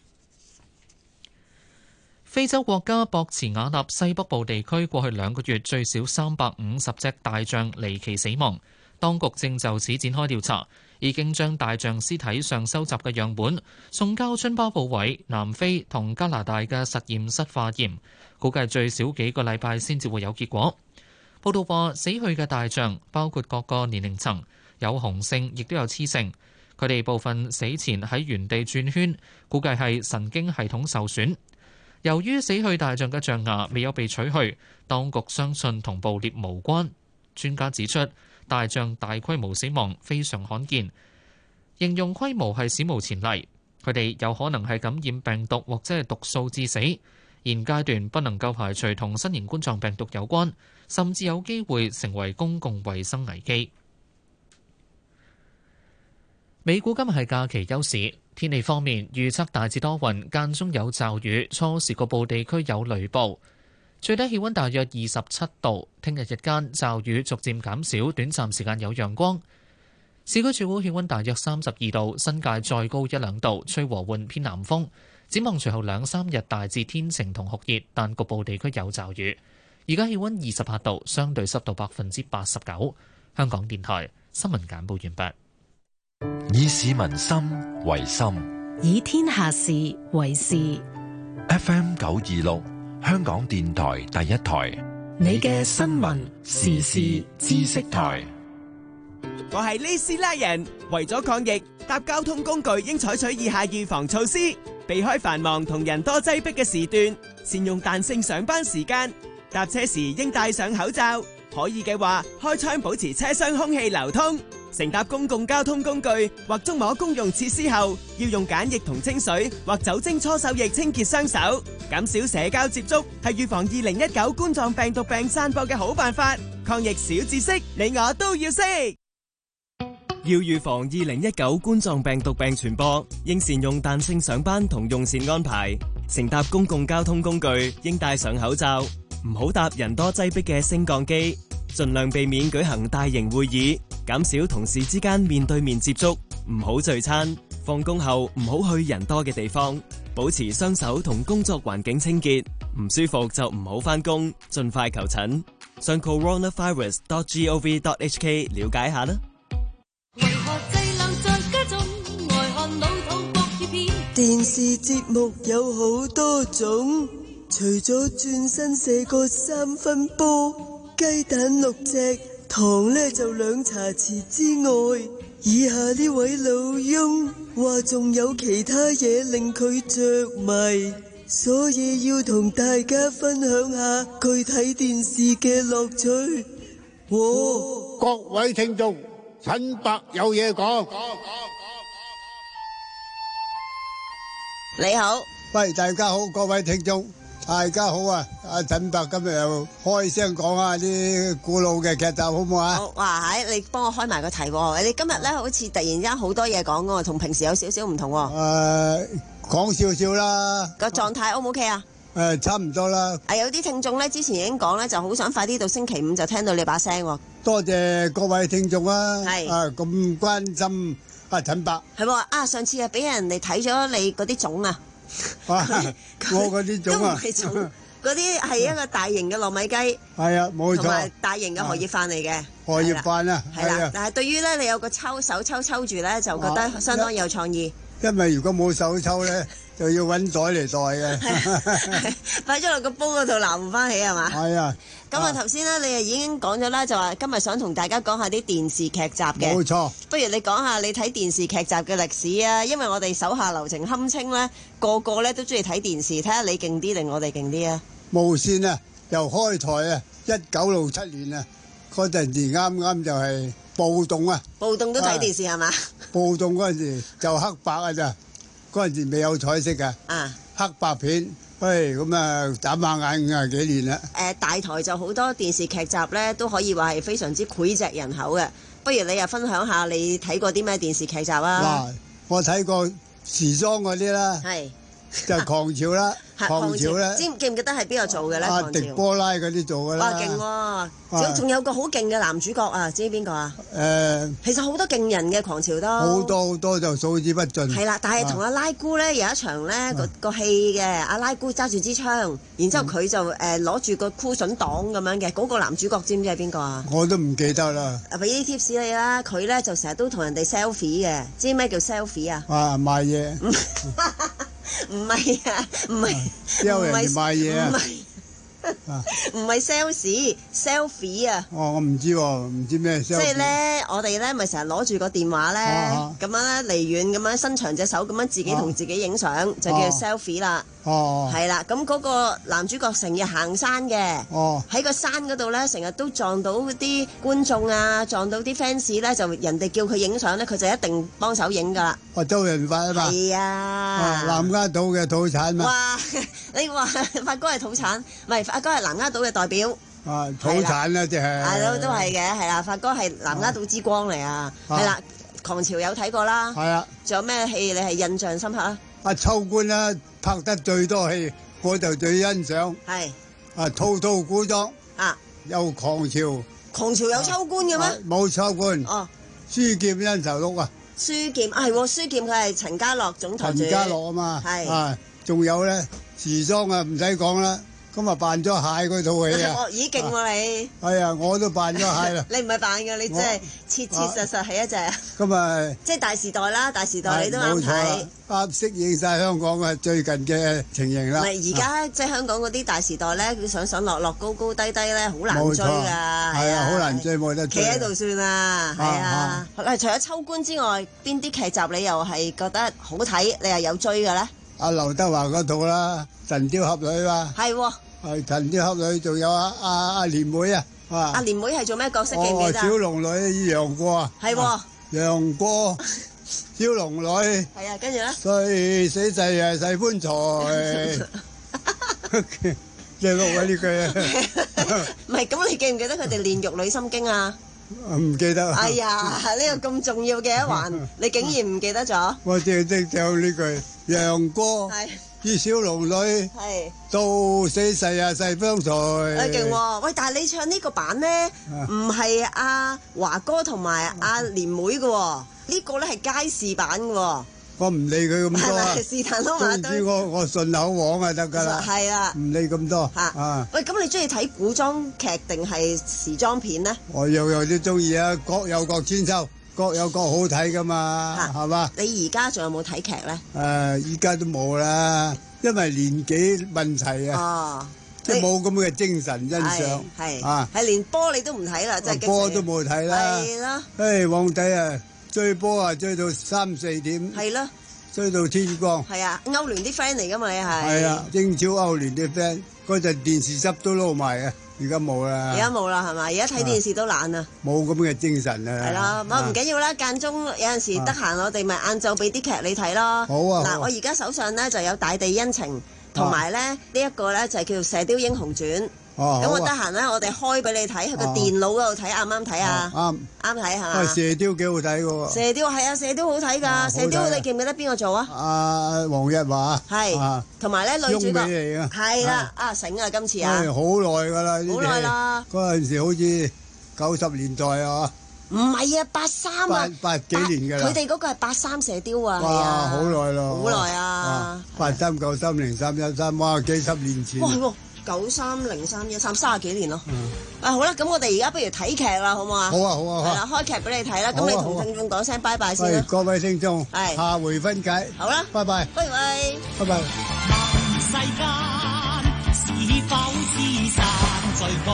非洲國家博茨瓦納西北部地區過去兩個月最少三百五十隻大象離奇死亡，當局正就此展開調查，已經將大象屍體上收集嘅樣本送交津巴布韋、南非同加拿大嘅實驗室化驗，估計最少幾個禮拜先至會有結果。報道話，死去嘅大象包括各個年齡層，有雄性亦都有雌性，佢哋部分死前喺原地轉圈，估計係神經系統受損。由於死去大象嘅象牙未有被取去，當局相信同捕獵無關。專家指出，大象大規模死亡非常罕見，形容規模係史無前例。佢哋有可能係感染病毒或者係毒素致死，現階段不能夠排除同新型冠狀病毒有關，甚至有機會成為公共衛生危機。美股今日係假期休市。天氣方面，預測大致多雲，間中有驟雨，初時局部地區有雷暴，最低氣溫大約二十七度。聽日日間驟雨逐漸減少，短暫時間有陽光。市區最高氣溫大約三十二度，新界再高一兩度，吹和緩偏南風。展望隨後兩三日大致天晴同酷熱，但局部地區有驟雨。而家氣溫二十八度，相對濕度百分之八十九。香港電台新聞簡報完畢。 以市民心為心， 以天下事為事。 F M 九二六，香港電台第一台， 你嘅新聞時事知識台。 我係呢斯拉人，為咗抗疫，搭交通工具應採取以下預防措施：避開繁忙同人多擠迫嘅時段，善用彈性上班時間，搭車時應戴上口罩，可以嘅話開窗保持車廂空氣流通。乘搭公共交通工具或觸摸公用設施後，要用梘液同清水或酒精搓手液清潔雙手，減少社交接觸，係預防二零一九冠狀病毒病散播嘅好辦法。抗疫小知識，你我都要識。要預防二零一九冠狀病毒病傳播，應善用彈性上班同用膳安排。乘搭公共交通工具應戴上口罩，唔好搭人多擠迫嘅升降機，盡量避免舉行大型會議，減少同事之間面對面接觸，唔好聚餐。放工後唔好去人多嘅地方，保持雙手同工作環境清潔。唔舒服就唔好返工，盡快求診。 上 coronavirus dot gov dot hk 了解下啦。 電視節目有好多種，除咗轉身射個三分波，雞蛋六隻，糖呢就兩茶匙之外，以下呢位老翁話仲有其他嘢令佢着迷，所以要同大家分享下佢睇電視嘅樂趣。 哦，各位聽眾，陳伯有嘢講。 你好， 喂，大家好，各位聽眾，大家好啊！阿陳伯今日又開聲講下啲古老嘅劇集，好唔好啊？ 好，哇，係你幫我開埋個題喎！你今日咧好似突然間好多嘢講喎，同平時有少少唔同喎。 誒，講少少啦。 個狀態 O 唔 OK 啊？ 誒，差唔多啦。 啊，有啲聽眾咧之前已經講咧，就好想快啲到星期五就聽到你把聲喎。 多謝各位聽眾啊！ 係啊，咁關心。阿陳伯係喎啊！上次啊，俾人哋睇咗你嗰啲種啊， 我嗰啲種啊， 都唔係種，嗰啲係一個大型嘅糯米雞， 係啊，冇錯， 同埋大型嘅荷葉飯嚟嘅荷葉飯啊， 係啦。但係對於咧，你有個抽手抽抽住咧，就覺得相當有創意。 因為如果冇手抽咧，就要揾袋嚟袋嘅， 擺咗落個煲嗰度撈唔翻起係嘛？ 係啊。 咁啊，頭先咧你啊已經講咗啦，就話今日想同大家講下啲電視劇集嘅。 冇錯。不如你講下你睇電視劇集嘅歷史啊，因為我哋手下留情堪稱咧，個個咧都中意睇電視，睇下你勁啲定我哋勁啲啊！ 無線啊，由開台啊，一九六七年啊，嗰陣時啱啱就係暴動啊！ 暴動都睇電視係嘛？ 暴動嗰陣時就黑白啊咋，嗰陣時未有彩色㗎。 啊！ 黑白片。喂，咁啊，眨下眼五廿幾年啦。 誒，大台就好多電視劇集咧，都可以話係非常之膾炙人口嘅。不如你又分享下你睇過啲咩電視劇集啊？ 嗱，我睇過時裝嗰啲啦， 係就狂潮啦，狂潮咧。 知記唔記得係邊個做嘅咧？ 阿迪波拉嗰啲做嘅啦。 哇，勁喎！仲仲有個好勁嘅男主角啊，知邊個啊？ 誒， 其實好多勁人嘅狂潮都好多好多就數之不盡。 係啦，但係同阿拉姑咧有一場咧個個戲嘅，阿拉姑揸住支槍，然之後佢就誒攞住個箍筍擋咁樣嘅，嗰個男主角知唔知係邊個啊？ 我都唔記得啦。 俾啲 tips 你啦，佢咧就成日都同人哋 selfie 嘅，知咩叫 selfie 啊？ 啊，賣嘢。 唔係啊，唔係， 有人哋賣嘢啊。 唔係 sales，selfie 啊！ 哦，我唔知喎，唔知咩 selfie。 即係咧，我哋咧咪成日攞住個電話咧，咁樣咧離遠咁樣伸長隻手咁樣自己同自己影相，就叫做 selfie 啦。 哦， 係啦，咁嗰個男主角成日行山嘅，喺個山嗰度咧，成日都撞到啲觀眾啊，撞到啲 fans 咧，就人哋叫佢影相咧，佢就一定幫手影噶啦。 哦，周潤發啊嘛。 係啊。 南丫島嘅土產嘛。 哇！你話發哥係土產，唔係發哥係南丫島嘅代表。 啊，土產啦，即係。 係咯，都係嘅，係啦，發哥係南丫島之光嚟啊，係啦，狂潮有睇過啦。 係啊。仲有咩戲你係印象深刻啊？ 阿秋官啦，拍得最多戲，我就最欣賞。 係。 啊，套套古裝。 啊。 有狂潮。 狂潮有秋官嘅咩？ 冇秋官。 哦。 書劍恩仇錄啊。 書劍係喎，書劍佢係陳家樂總台主。 陳家樂啊嘛。 係。 啊，仲有咧時裝啊，唔使講啦。咁啊扮咗蟹嗰套戲啊！ 咦勁喎你！ 係啊，我都扮咗蟹啦。 你唔係扮㗎，你真係切切實實係一隻。 咁啊！ 即係大時代啦，大時代你都啱睇。 啱適應晒香港嘅最近嘅情形啦。 唔係而家即係香港嗰啲大時代咧，佢上上落落高高低低咧，好難追㗎。 係啊，好難追，冇得追。 企喺度算啦，係啊。嗱，除咗秋官之外，邊啲劇集你又係覺得好睇，你又有追嘅咧？ 阿劉德華嗰套啦，《神雕俠侶》嘛。 係喎。 係《神雕俠侶》，仲有阿阿阿蓮妹啊。 阿蓮妹係做咩角色？記唔記得？ 小龍女楊過啊。 係喎。 楊過。小龍女， 係啊，跟住咧， 衰死世啊，細棺材，正錄啊呢句啊！ 唔係，咁你記唔記得佢哋煉獄女心經啊？ 唔記得。 哎呀，呢個咁重要嘅一環，你竟然唔記得咗？ 我淨係識唱呢句，楊過與小龍女， 係到死世啊，細棺材。 誒勁喎！喂，但係你唱呢個版咧，唔係阿華哥同埋阿蓮妹嘅喎。呢個咧係街市版嘅喎， 我唔理佢咁多啊。 是但咯嘛， 總之我我順口往啊得㗎啦。 係啦， 唔理咁多嚇啊。 喂，咁你中意睇古裝劇定係時裝片咧？ 我樣樣都中意啊，各有各千秋，各有各好睇㗎嘛，係嘛？ 你而家仲有冇睇劇咧？ 誒，依家都冇啦，因為年紀問題啊。 哦。 即係冇咁嘅精神欣賞， 係啊， 係連波你都唔睇啦，真係波都冇睇啦， 係啦。 誒，皇帝啊，追波啊，追到三四點， 係啦， 追到天光。 係啊，歐聯啲 friend 嚟㗎嘛，你係。 係啊，英超歐聯啲 friend，嗰陣電視汁都撈埋啊，而家冇啦。 而家冇啦，係咪？而家睇電視都懶啊。 冇咁嘅精神啊。 係啦，咁唔緊要啦，間中有陣時得閒，我哋咪晏晝俾啲劇你睇咯。 好啊。 嗱，我而家手上咧就有《大地恩情》。同埋咧，呢一個咧就係叫做《射雕英雄傳》。哦，咁我得閒咧，我哋開俾你睇，喺個電腦嗰度睇，啱唔啱睇啊？啱，啱睇係嘛？ 射雕幾好睇喎！ 射雕係啊，射雕好睇㗎。射雕你記唔記得邊個做啊？ 阿黃日華。係。同埋咧女主角係啦，啊醒啊今次啊！ 好耐㗎啦， 好耐啦。 嗰陣時好似九十年代啊。 唔係啊，八三啊， 八八幾年㗎啦。 佢哋嗰個係八三射雕啊，係啊， 啊， 好耐咯， 好耐啊， 八三九三零三一三，哇，幾十年前。 哇，係喎，九三零三一三，三十幾年咯。啊，好啦，咁我哋而家不如睇劇啦，好唔好啊？ 好啊，好啊， 係啦，開劇俾你睇啦。咁你同聽眾講聲拜拜先啦。 各位聽眾， 係下回分解。 好啦， 拜拜。 拜拜。 拜拜。 世間是否知山最高？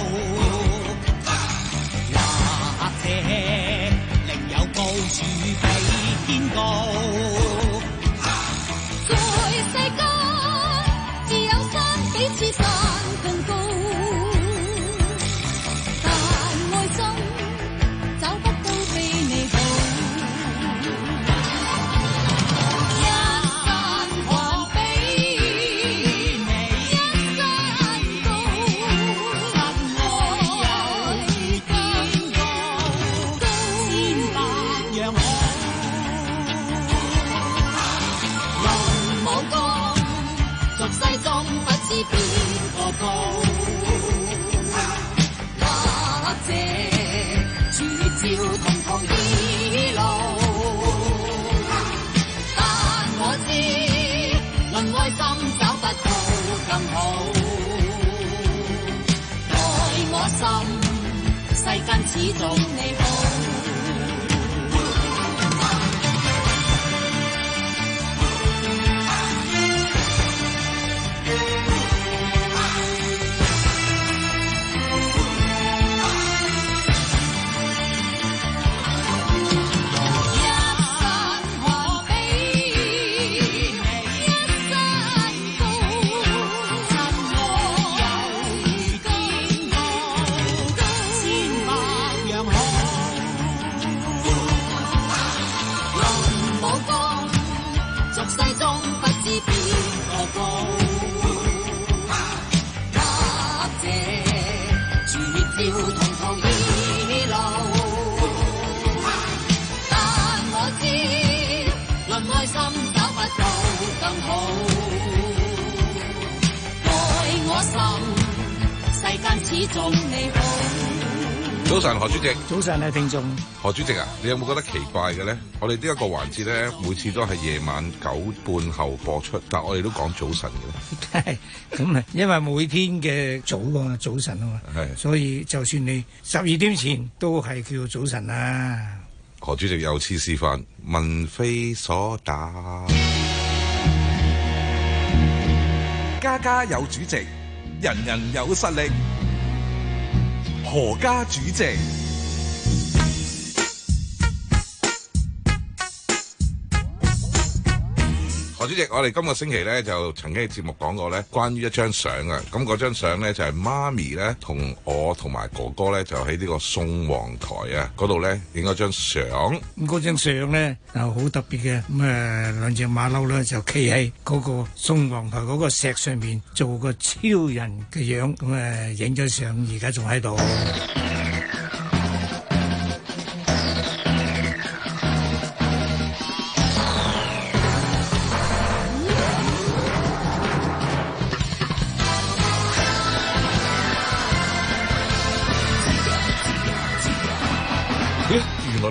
或者另有高處比天高？ 在世間自有山比此山更高，但愛心找不到比你好。一山還比你一山高，真愛有天高，千百樣好。人冇光，俗世中不知邊個高，或者處照同途異路，但我知論愛心找不到更好，愛我心世間始終你好。 早晨，何主席。 早晨啊，聽眾。 何主席啊，你有冇覺得奇怪嘅咧？我哋呢一個環節咧，每次都係夜晚九半後播出，但我哋都講早晨嘅咧。 咁啊，因為每天嘅早啊嘛，早晨啊嘛，係，所以就算你十二點前都係叫早晨啦。 何主席有次示範，問非所答。 家家有主席，人人有實力。何家主席， 何主席，我哋今個星期咧就曾經喺節目講過咧，關於一張相啊，咁嗰張相咧就係媽咪咧同我同埋哥哥咧就喺呢個宋皇台啊嗰度咧影咗張相。咁嗰張相咧就好特別嘅，咁啊兩隻馬騮咧就企喺嗰個宋皇台嗰個石上面做個超人嘅樣，咁啊影咗相，而家仲喺度。 原來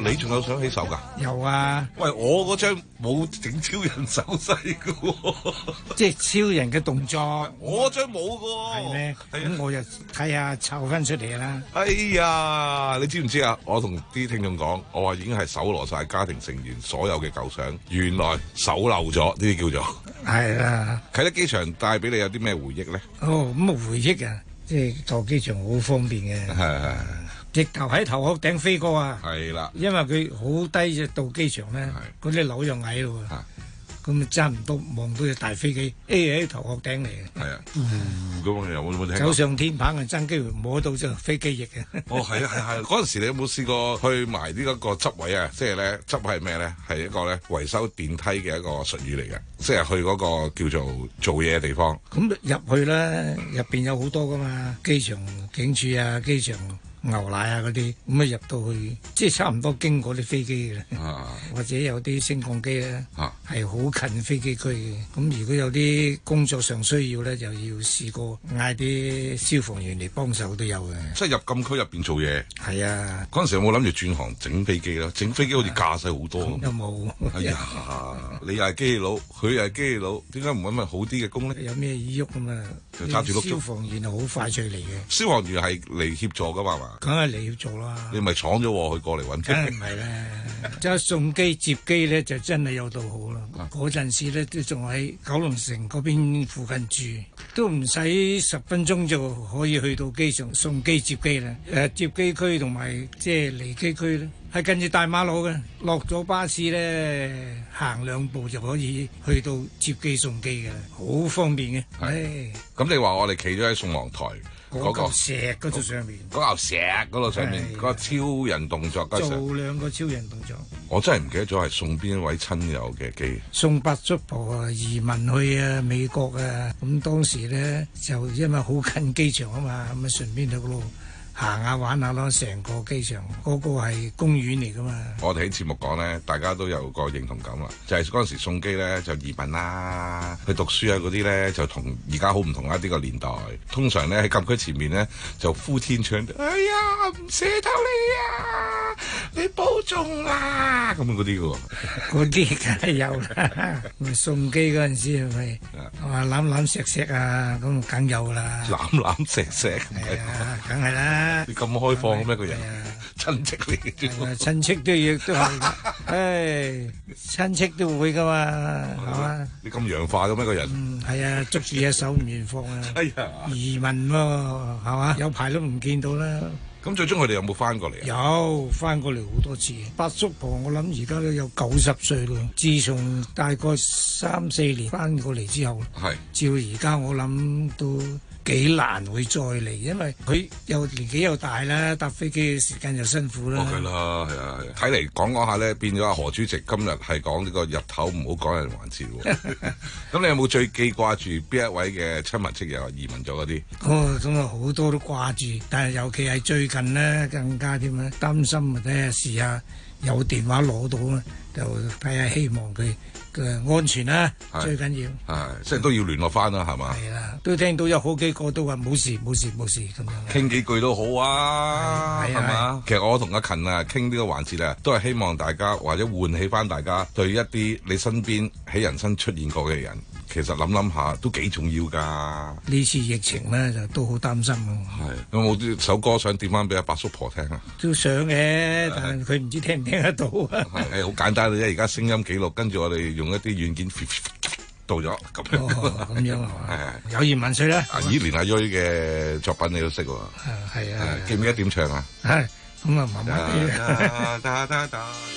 你仲有想起手㗎？ 有啊。 喂，我嗰張冇整超人手勢㗎喎。 即係超人嘅動作。 我張冇㗎喎。 係咩？咁我就睇下湊翻出嚟啦。 哎呀，你知唔知啊？我同啲聽眾講，我話已經係搜羅晒家庭成員所有嘅舊相，原來手漏咗，呢啲叫做。係啦。 啟德機場帶俾你有啲咩回憶咧？ 哦，咁啊回憶啊，即係坐機場好方便嘅。係係。直頭喺頭殼頂飛過啊！係啦，因為佢好低就到機場咧，嗰啲樓又矮咯，咁啊差唔多望到隻大飛機 A 喺頭殼頂嚟嘅。係啊，咁啊有冇聽？走上天棚啊，爭機會摸到隻飛機翼嘅。哦，係啊，係係。嗰陣時你有冇試過去埋呢一個執位啊？即係咧執係咩咧？係一個咧維修電梯嘅一個術語嚟嘅，即係去嗰個叫做做嘢嘅地方。咁入去咧，入邊有好多噶嘛，機場警署啊，機場牛奶啊嗰啲，咁啊入到去，即係差唔多經過啲飛機嘅啦，啊、或者有啲升降機咧，係好、啊、近飛機區嘅。咁如果有啲工作上需要咧，就要試過嗌啲消防員嚟幫手都有嘅。即係入禁區入邊做嘢。係啊，嗰陣時有冇諗住轉行整飛機啦？整飛機好似架勢好多。有冇？哎呀，你又係機器佬，佢又係機器佬，點解唔揾份好啲嘅工咧？有咩意喐咁啊？就揸住碌消防員係好快脆嚟嘅。消防員係嚟協助噶嘛？梗係你要做啦！你咪闖咗禍，佢過嚟揾。梗係唔係咧？即係送機接機咧，就真係有到好啦。嗰陣、啊、時咧都仲喺九龍城嗰邊附近住，都唔使十分鐘就可以去到機場送機接機啦。誒、呃，接機區同埋即係離機區咧，係近住大馬路嘅。落咗巴士咧，行兩步就可以去到接機送機嘅，好方便嘅。係。咁你話我哋企咗喺宋皇台。嗰嚿石嗰度上面，嗰嚿石嗰度上面，嗰個超人動作嗰時，做兩個超人動作。我真係唔記得咗係送邊一位親友嘅機。送八叔婆啊，移民去啊美國啊，咁當時咧就因為好近機場啊嘛，咁啊順便去嗰度行下玩下咯，成個機場嗰個係公園嚟噶嘛。我哋喺節目講咧，大家都有個認同感啦，就係嗰陣時送機咧就移民啦，去讀書啊嗰啲咧就同而家好唔同啦。呢個年代通常咧喺禁區前面咧就呼天搶地，哎呀唔捨得你啊，你保重啦咁嗰啲嘅喎，嗰啲梗係有啦。送機嗰陣時係咪話攬攬錫錫啊？咁梗有啦，攬攬錫錫係啊，梗係啦。你咁開放咩個人？親戚嚟嘅，親戚都要都係，唉，親戚都會噶嘛，係嘛？你咁洋化嘅咩個人？嗯，係啊，捉住隻手唔願放啊！哎呀，移民喎，係嘛？有排都唔見到啦。咁最終佢哋有冇翻過嚟啊？有翻過嚟好多次。八叔婆我諗而家都有九十歲咯。自從大概三四年翻過嚟之後，係照而家我諗都幾難會再嚟，因為佢又年紀又大啦，搭飛機嘅時間又辛苦啦。係啦，係啊，係啊。睇嚟講講下咧，變咗阿何主席今日係講呢個日頭唔好講人環節喎。咁你有冇最記掛住邊一位嘅親朋戚友移民咗嗰啲？哦，咁啊好多都掛住，但係尤其係最近咧更加點咧擔心啊！睇下試下有電話攞到啊，就睇下希望佢嘅安全啦，最緊要。係，即係都要聯絡翻啦，係嘛？係啦，都聽到有好幾個都話冇事冇事冇事咁樣。傾幾句都好啊，係嘛？其實我同阿勤啊傾呢個環節啊，都係希望大家或者喚起翻大家對一啲你身邊喺人生出現過嘅人，其實諗諗下都幾重要㗎。呢次疫情咧就都好擔心咯。係，有冇啲首歌想點翻俾阿八叔婆聽啊？都想嘅，但係佢唔知聽唔聽得到啊。係，好簡單嘅啫，而家聲音記錄，跟住我哋用一啲軟件到咗咁樣。哦，咁樣啊。係，有言萬歲啦。咦，連阿瑞嘅作品你都識喎？係啊。記唔記得點唱啊？係，咁啊麻麻啲。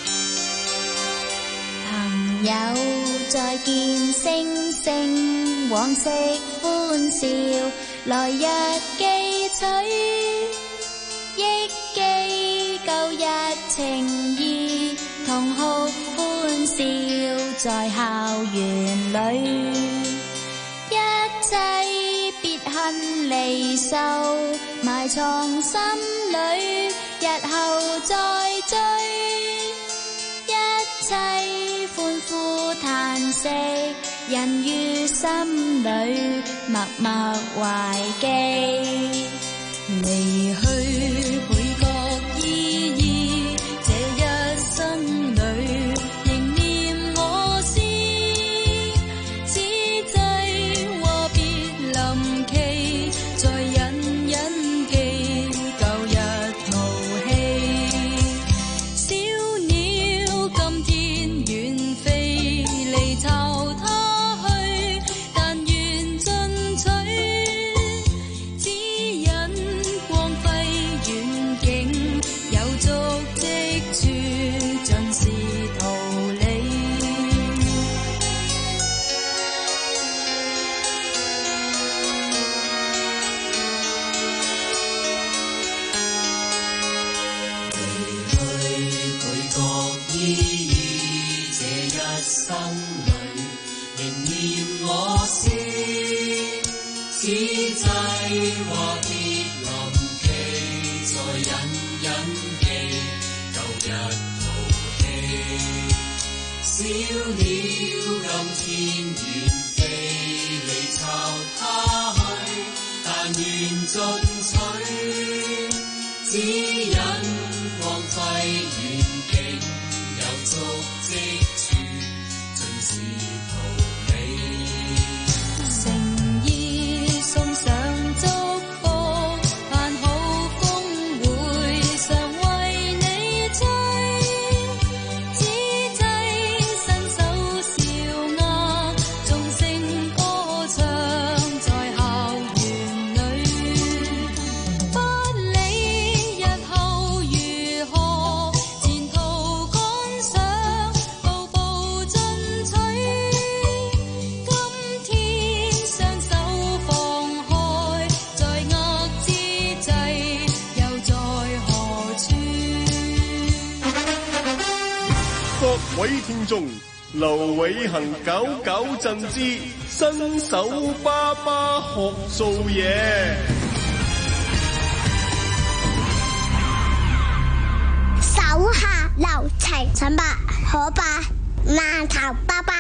朋友再見，星星往昔歡笑，來日記取，憶記舊日情誼，同哭歡笑在校園裏，一切別恨離愁，埋藏心裏，日後再追。一切歡呼嘆息，人於心裏默默懷記。離去倍覺意義，這一此際話別臨期，再隱隱記舊日淘氣。小鳥今天遠飛，離巢他去，但願進取，只因光輝遠景有足跡處，盡是桃李。 誠意送上祝福，盼好風會常為你追，只擠伸手笑額，眾聲歌唱在校園裏，不理日後如何，前途趕上，步步進取。今天雙手放開，在握之際，又在何處？ 各位聽眾，劉偉恒搞搞震之新手爸爸學做嘢。 手下留情，陳伯可伯饅頭包包。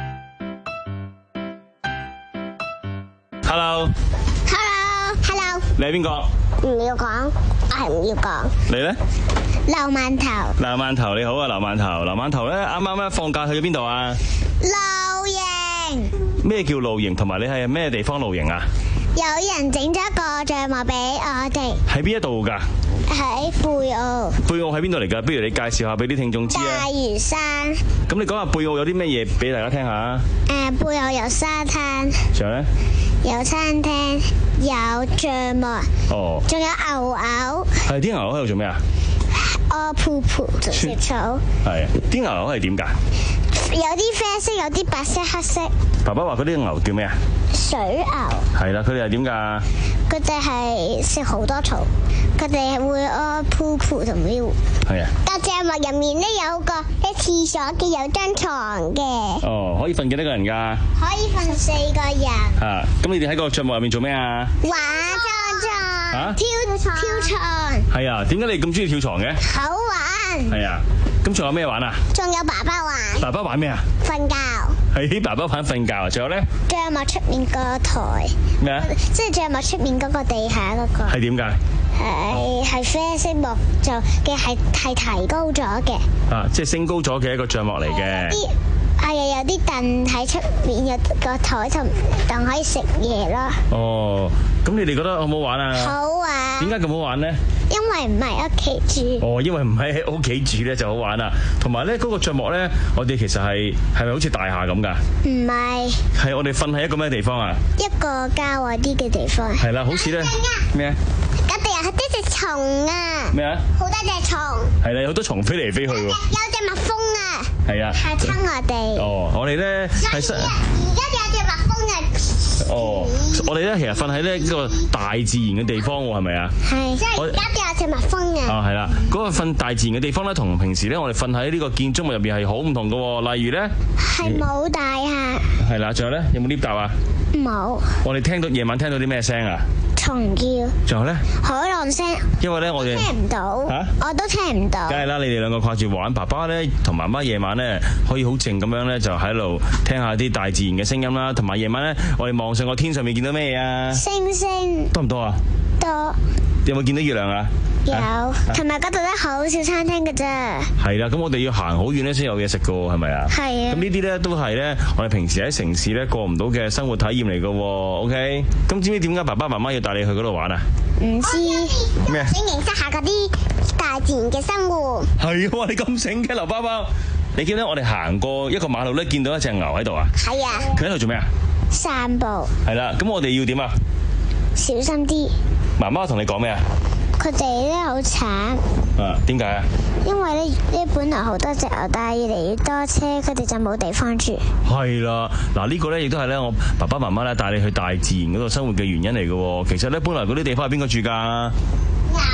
Hello， Hello Hello， 你係邊個？ 唔要講，我係唔要講。 你咧？ 劉饅頭。 劉饅頭你好啊，劉饅頭。劉饅頭咧，啱啱咧放假去咗邊度啊？ 露營。 咩叫露營？同埋你係咩地方露營啊？ 有人整咗個帳幕俾我哋。 喺邊一度㗎？ 喺貝澳。 貝澳喺邊度嚟㗎？不如你介紹下俾啲聽眾知啊。 大嶼山。 咁你講下貝澳有啲咩嘢俾大家聽下？ 誒，貝澳有沙灘。 仲有咧？ 有餐廳，有帳幕。 哦。 仲有牛牛。 係啲牛牛喺度做咩啊？ 屙噗噗同食草。 係。啲牛牛係點㗎？ 有啲啡色，有啲白色、黑色。 爸爸話嗰啲牛叫咩啊？ 水牛。 係啦，佢哋係點㗎？ 佢哋係食好多草，佢哋會屙噗噗同尿。 係啊。 個帳幕入面咧有個啲廁所嘅，有張床嘅。 哦，可以瞓幾多個人㗎？ 可以瞓四個人。 啊，咁你哋喺個帳幕入面做咩啊？ 玩跳床。 啊？ 跳跳床。 係啊，點解你咁中意跳床嘅？ 好玩。 係啊，咁仲有咩玩啊？ 仲有爸爸玩。 爸爸玩咩啊？ 瞓覺。 係爸爸玩瞓覺啊！仲有咧？ 帳幕出面個台。 咩啊？ 即係帳幕出面嗰個地下嗰個。 係點㗎？ 係係啡色木就嘅係係提高咗嘅。 啊，即係升高咗嘅一個帳幕嚟嘅。 啲係啊，有啲凳喺出面，有個台同凳可以食嘢咯。 哦，咁你哋覺得好唔好玩啊？ 好玩。 點解咁好玩咧？ 因為唔係屋企住。 哦，因為唔喺喺屋企住咧就好玩啦。同埋咧嗰個帳幕咧，我哋其實係係咪好似大廈咁㗎？ 唔係。係我哋瞓喺一個咩地方啊？ 一個郊外啲嘅地方。 係啦，好似咧咩啊？ 嗰度有啲隻蟲啊！ 咩啊？ 好多隻蟲。係啦，有好多蟲飛嚟飛去喎。有隻蜜蜂啊！ 係啊。 嚇親我哋。 哦，我哋咧係室。 而家有隻蜜蜂啊！ 哦，我哋咧其實瞓喺呢個大自然嘅地方喎，係咪啊？ 係。即係而家有隻蜜蜂啊！ 啊，係啦，嗰個瞓大自然嘅地方咧，同平時咧我哋瞓喺呢個建築物入邊係好唔同嘅喎。例如咧， 係冇大廈。係啦，仲有咧，有冇 lift 搭啊？ 冇。 我哋聽到夜晚聽到啲咩聲啊？ 蟲叫。 仲有咧？ 海浪聲。 因為咧，我哋聽唔到。嚇？我都聽唔到。 梗係啦，你哋兩個掛住玩，爸爸咧同媽媽夜晚咧可以好靜咁樣咧，就喺度聽下啲大自然嘅聲音啦。同埋夜晚咧，我哋望上個天上面見到咩嘢啊？ 星星。 多唔多啊？ 多。 有冇見到月亮啊？ 有，同埋嗰度咧好少餐廳嘅啫。係啦，咁我哋要行好遠咧先有嘢食噶喎，係咪啊？ 係啊。 咁呢啲咧都係咧，我哋平時喺城市咧過唔到嘅生活體驗嚟噶喎。OK，咁知唔知點解爸爸媽媽要帶你去嗰度玩啊？ 唔知。 咩？ 想認識下嗰啲大自然嘅生活。 係喎，你咁醒嘅劉包包，你見到我哋行過一個馬路咧，見到一隻牛喺度啊？ 係啊。 佢喺度做咩啊？ 散步。係啦，咁我哋要點啊？ 小心啲。 媽媽同你講咩啊？ 佢哋咧好慘。 啊，點解啊？ 因為咧呢本來好多隻牛，但係越嚟越多車，佢哋就冇地方住。 係啦，嗱呢個咧亦都係咧我爸爸媽媽咧帶你去大自然嗰度生活嘅原因嚟嘅。其實咧本來嗰啲地方係邊個住㗎？ 牛。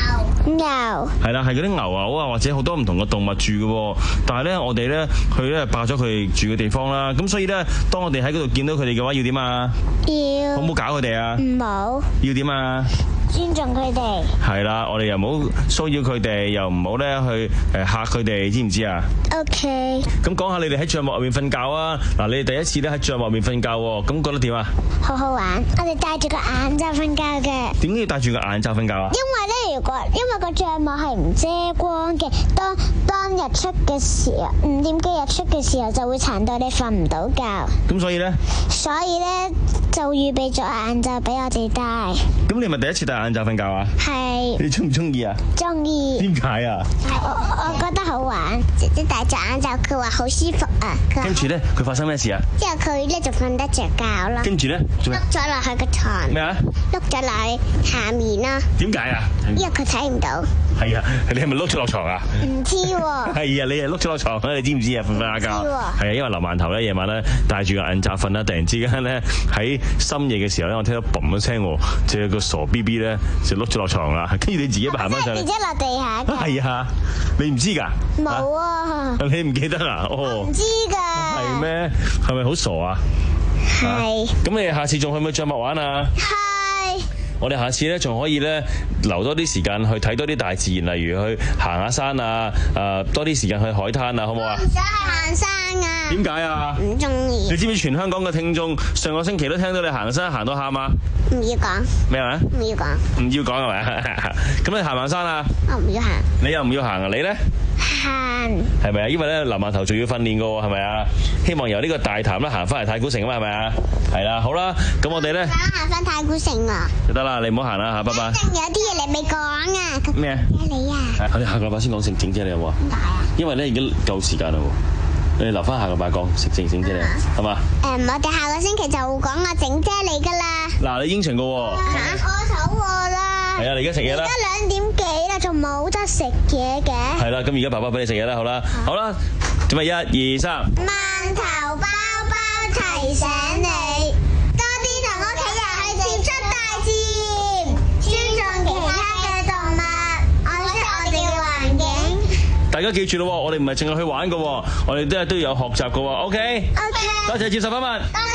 牛係啦，係嗰啲牛牛啊，或者好多唔同嘅動物住嘅。但係咧，我哋咧去咧霸咗佢哋住嘅地方啦。咁所以咧，當我哋喺嗰度見到佢哋嘅話，要點啊？ 要好唔好搞佢哋啊？ 唔好。 要點啊？ 尊重佢哋。 係啦，我哋又唔好騷擾佢哋，又唔好咧去誒嚇佢哋，知唔知啊 ？OK。 咁講下你哋喺帳幕入面瞓覺啊！嗱，你哋第一次咧喺帳幕入面瞓覺喎，咁覺得點啊？ 好好玩，我哋戴住個眼罩瞓覺嘅。 點解要戴住個眼罩瞓覺啊？ 因為咧，如果因為個帳幕係唔遮光嘅，當當日出嘅時候，五點幾日出嘅時候就會殘到你瞓唔到覺。 咁所以咧？ 所以咧就預備咗眼罩俾我哋戴。 咁你咪第一次戴眼罩瞓覺啊？ 係。 你中唔中意啊？ 中意。 點解啊？ 我我覺得好玩。姐姐戴住眼罩，佢話好舒服啊。 跟住咧，佢發生咩事啊？ 之後佢咧就瞓得着覺啦。 跟住咧， 碌咗落去個床。 咩啊？ 碌咗落去下面啦。 點解啊？ 因為佢睇唔到。 係啊，你係咪碌咗落床啊？ 唔知喎。 係啊，你係碌咗落床，你知唔知啊？瞓瞓下覺。係啊，因為林饅頭咧夜晚咧戴住個眼罩瞓啦，突然之間咧喺深夜嘅時候咧，我聽到嘣一聲，就有個傻 B B 咧就碌咗落床啦，跟住你自己行翻上嚟。跌咗落地下嘅。係啊，你唔知㗎？ 冇啊。 你唔記得啊？哦。 唔知㗎。 係咩？係咪好傻啊？ 係。 咁你下次仲去唔去帳幕玩啊？ 係。 我哋下次咧仲可以咧留多啲時間去睇多啲大自然，例如去行下山啊，誒多啲時間去海灘啊，好唔好啊？ 唔想去行山啊！ 點解啊？ 唔中意。 你知唔知全香港嘅聽眾上個星期都聽到你行山行到喊啊？ 唔要講。 咩話？ 唔要講。 唔要講係咪？咁你行唔行山啊？ 我唔要行。 你又唔要行啊？你咧？ 行。 係咪啊？因為咧林饅頭仲要訓練㗎喎，係咪啊？希望由呢個大潭咧行翻嚟太古城啊嘛，係咪啊？係啦，好啦，咁我哋咧想行翻太古城啊！ 就得啦，你唔好行啦嚇，拜拜。 有啲嘢你未講啊！ 咩啊？ 你啊！ 我哋下個禮拜先講食整姐你有冇啊？ 點解啊？ 因為咧已經夠時間啦喎，你留翻下個禮拜講食整整姐你，係嘛？ 誒，我哋下個星期就會講我整姐你噶啦。 嗱，你應承嘅喎。 嚇！我肚餓啦。 係啊，你而家食嘢啦。 而家兩點幾啦，仲冇得食嘢嘅。 係啦，咁而家爸爸俾你食嘢啦，好啦，好啦，做咩？一二三。 饅頭包包提醒你，多啲同屋企人去接觸大自然，尊重其他嘅動物，愛惜我哋嘅環境。 大家記住咯，我哋唔係淨係去玩嘅，我哋都係都要有學習嘅。OK。OK。多謝接受訪問。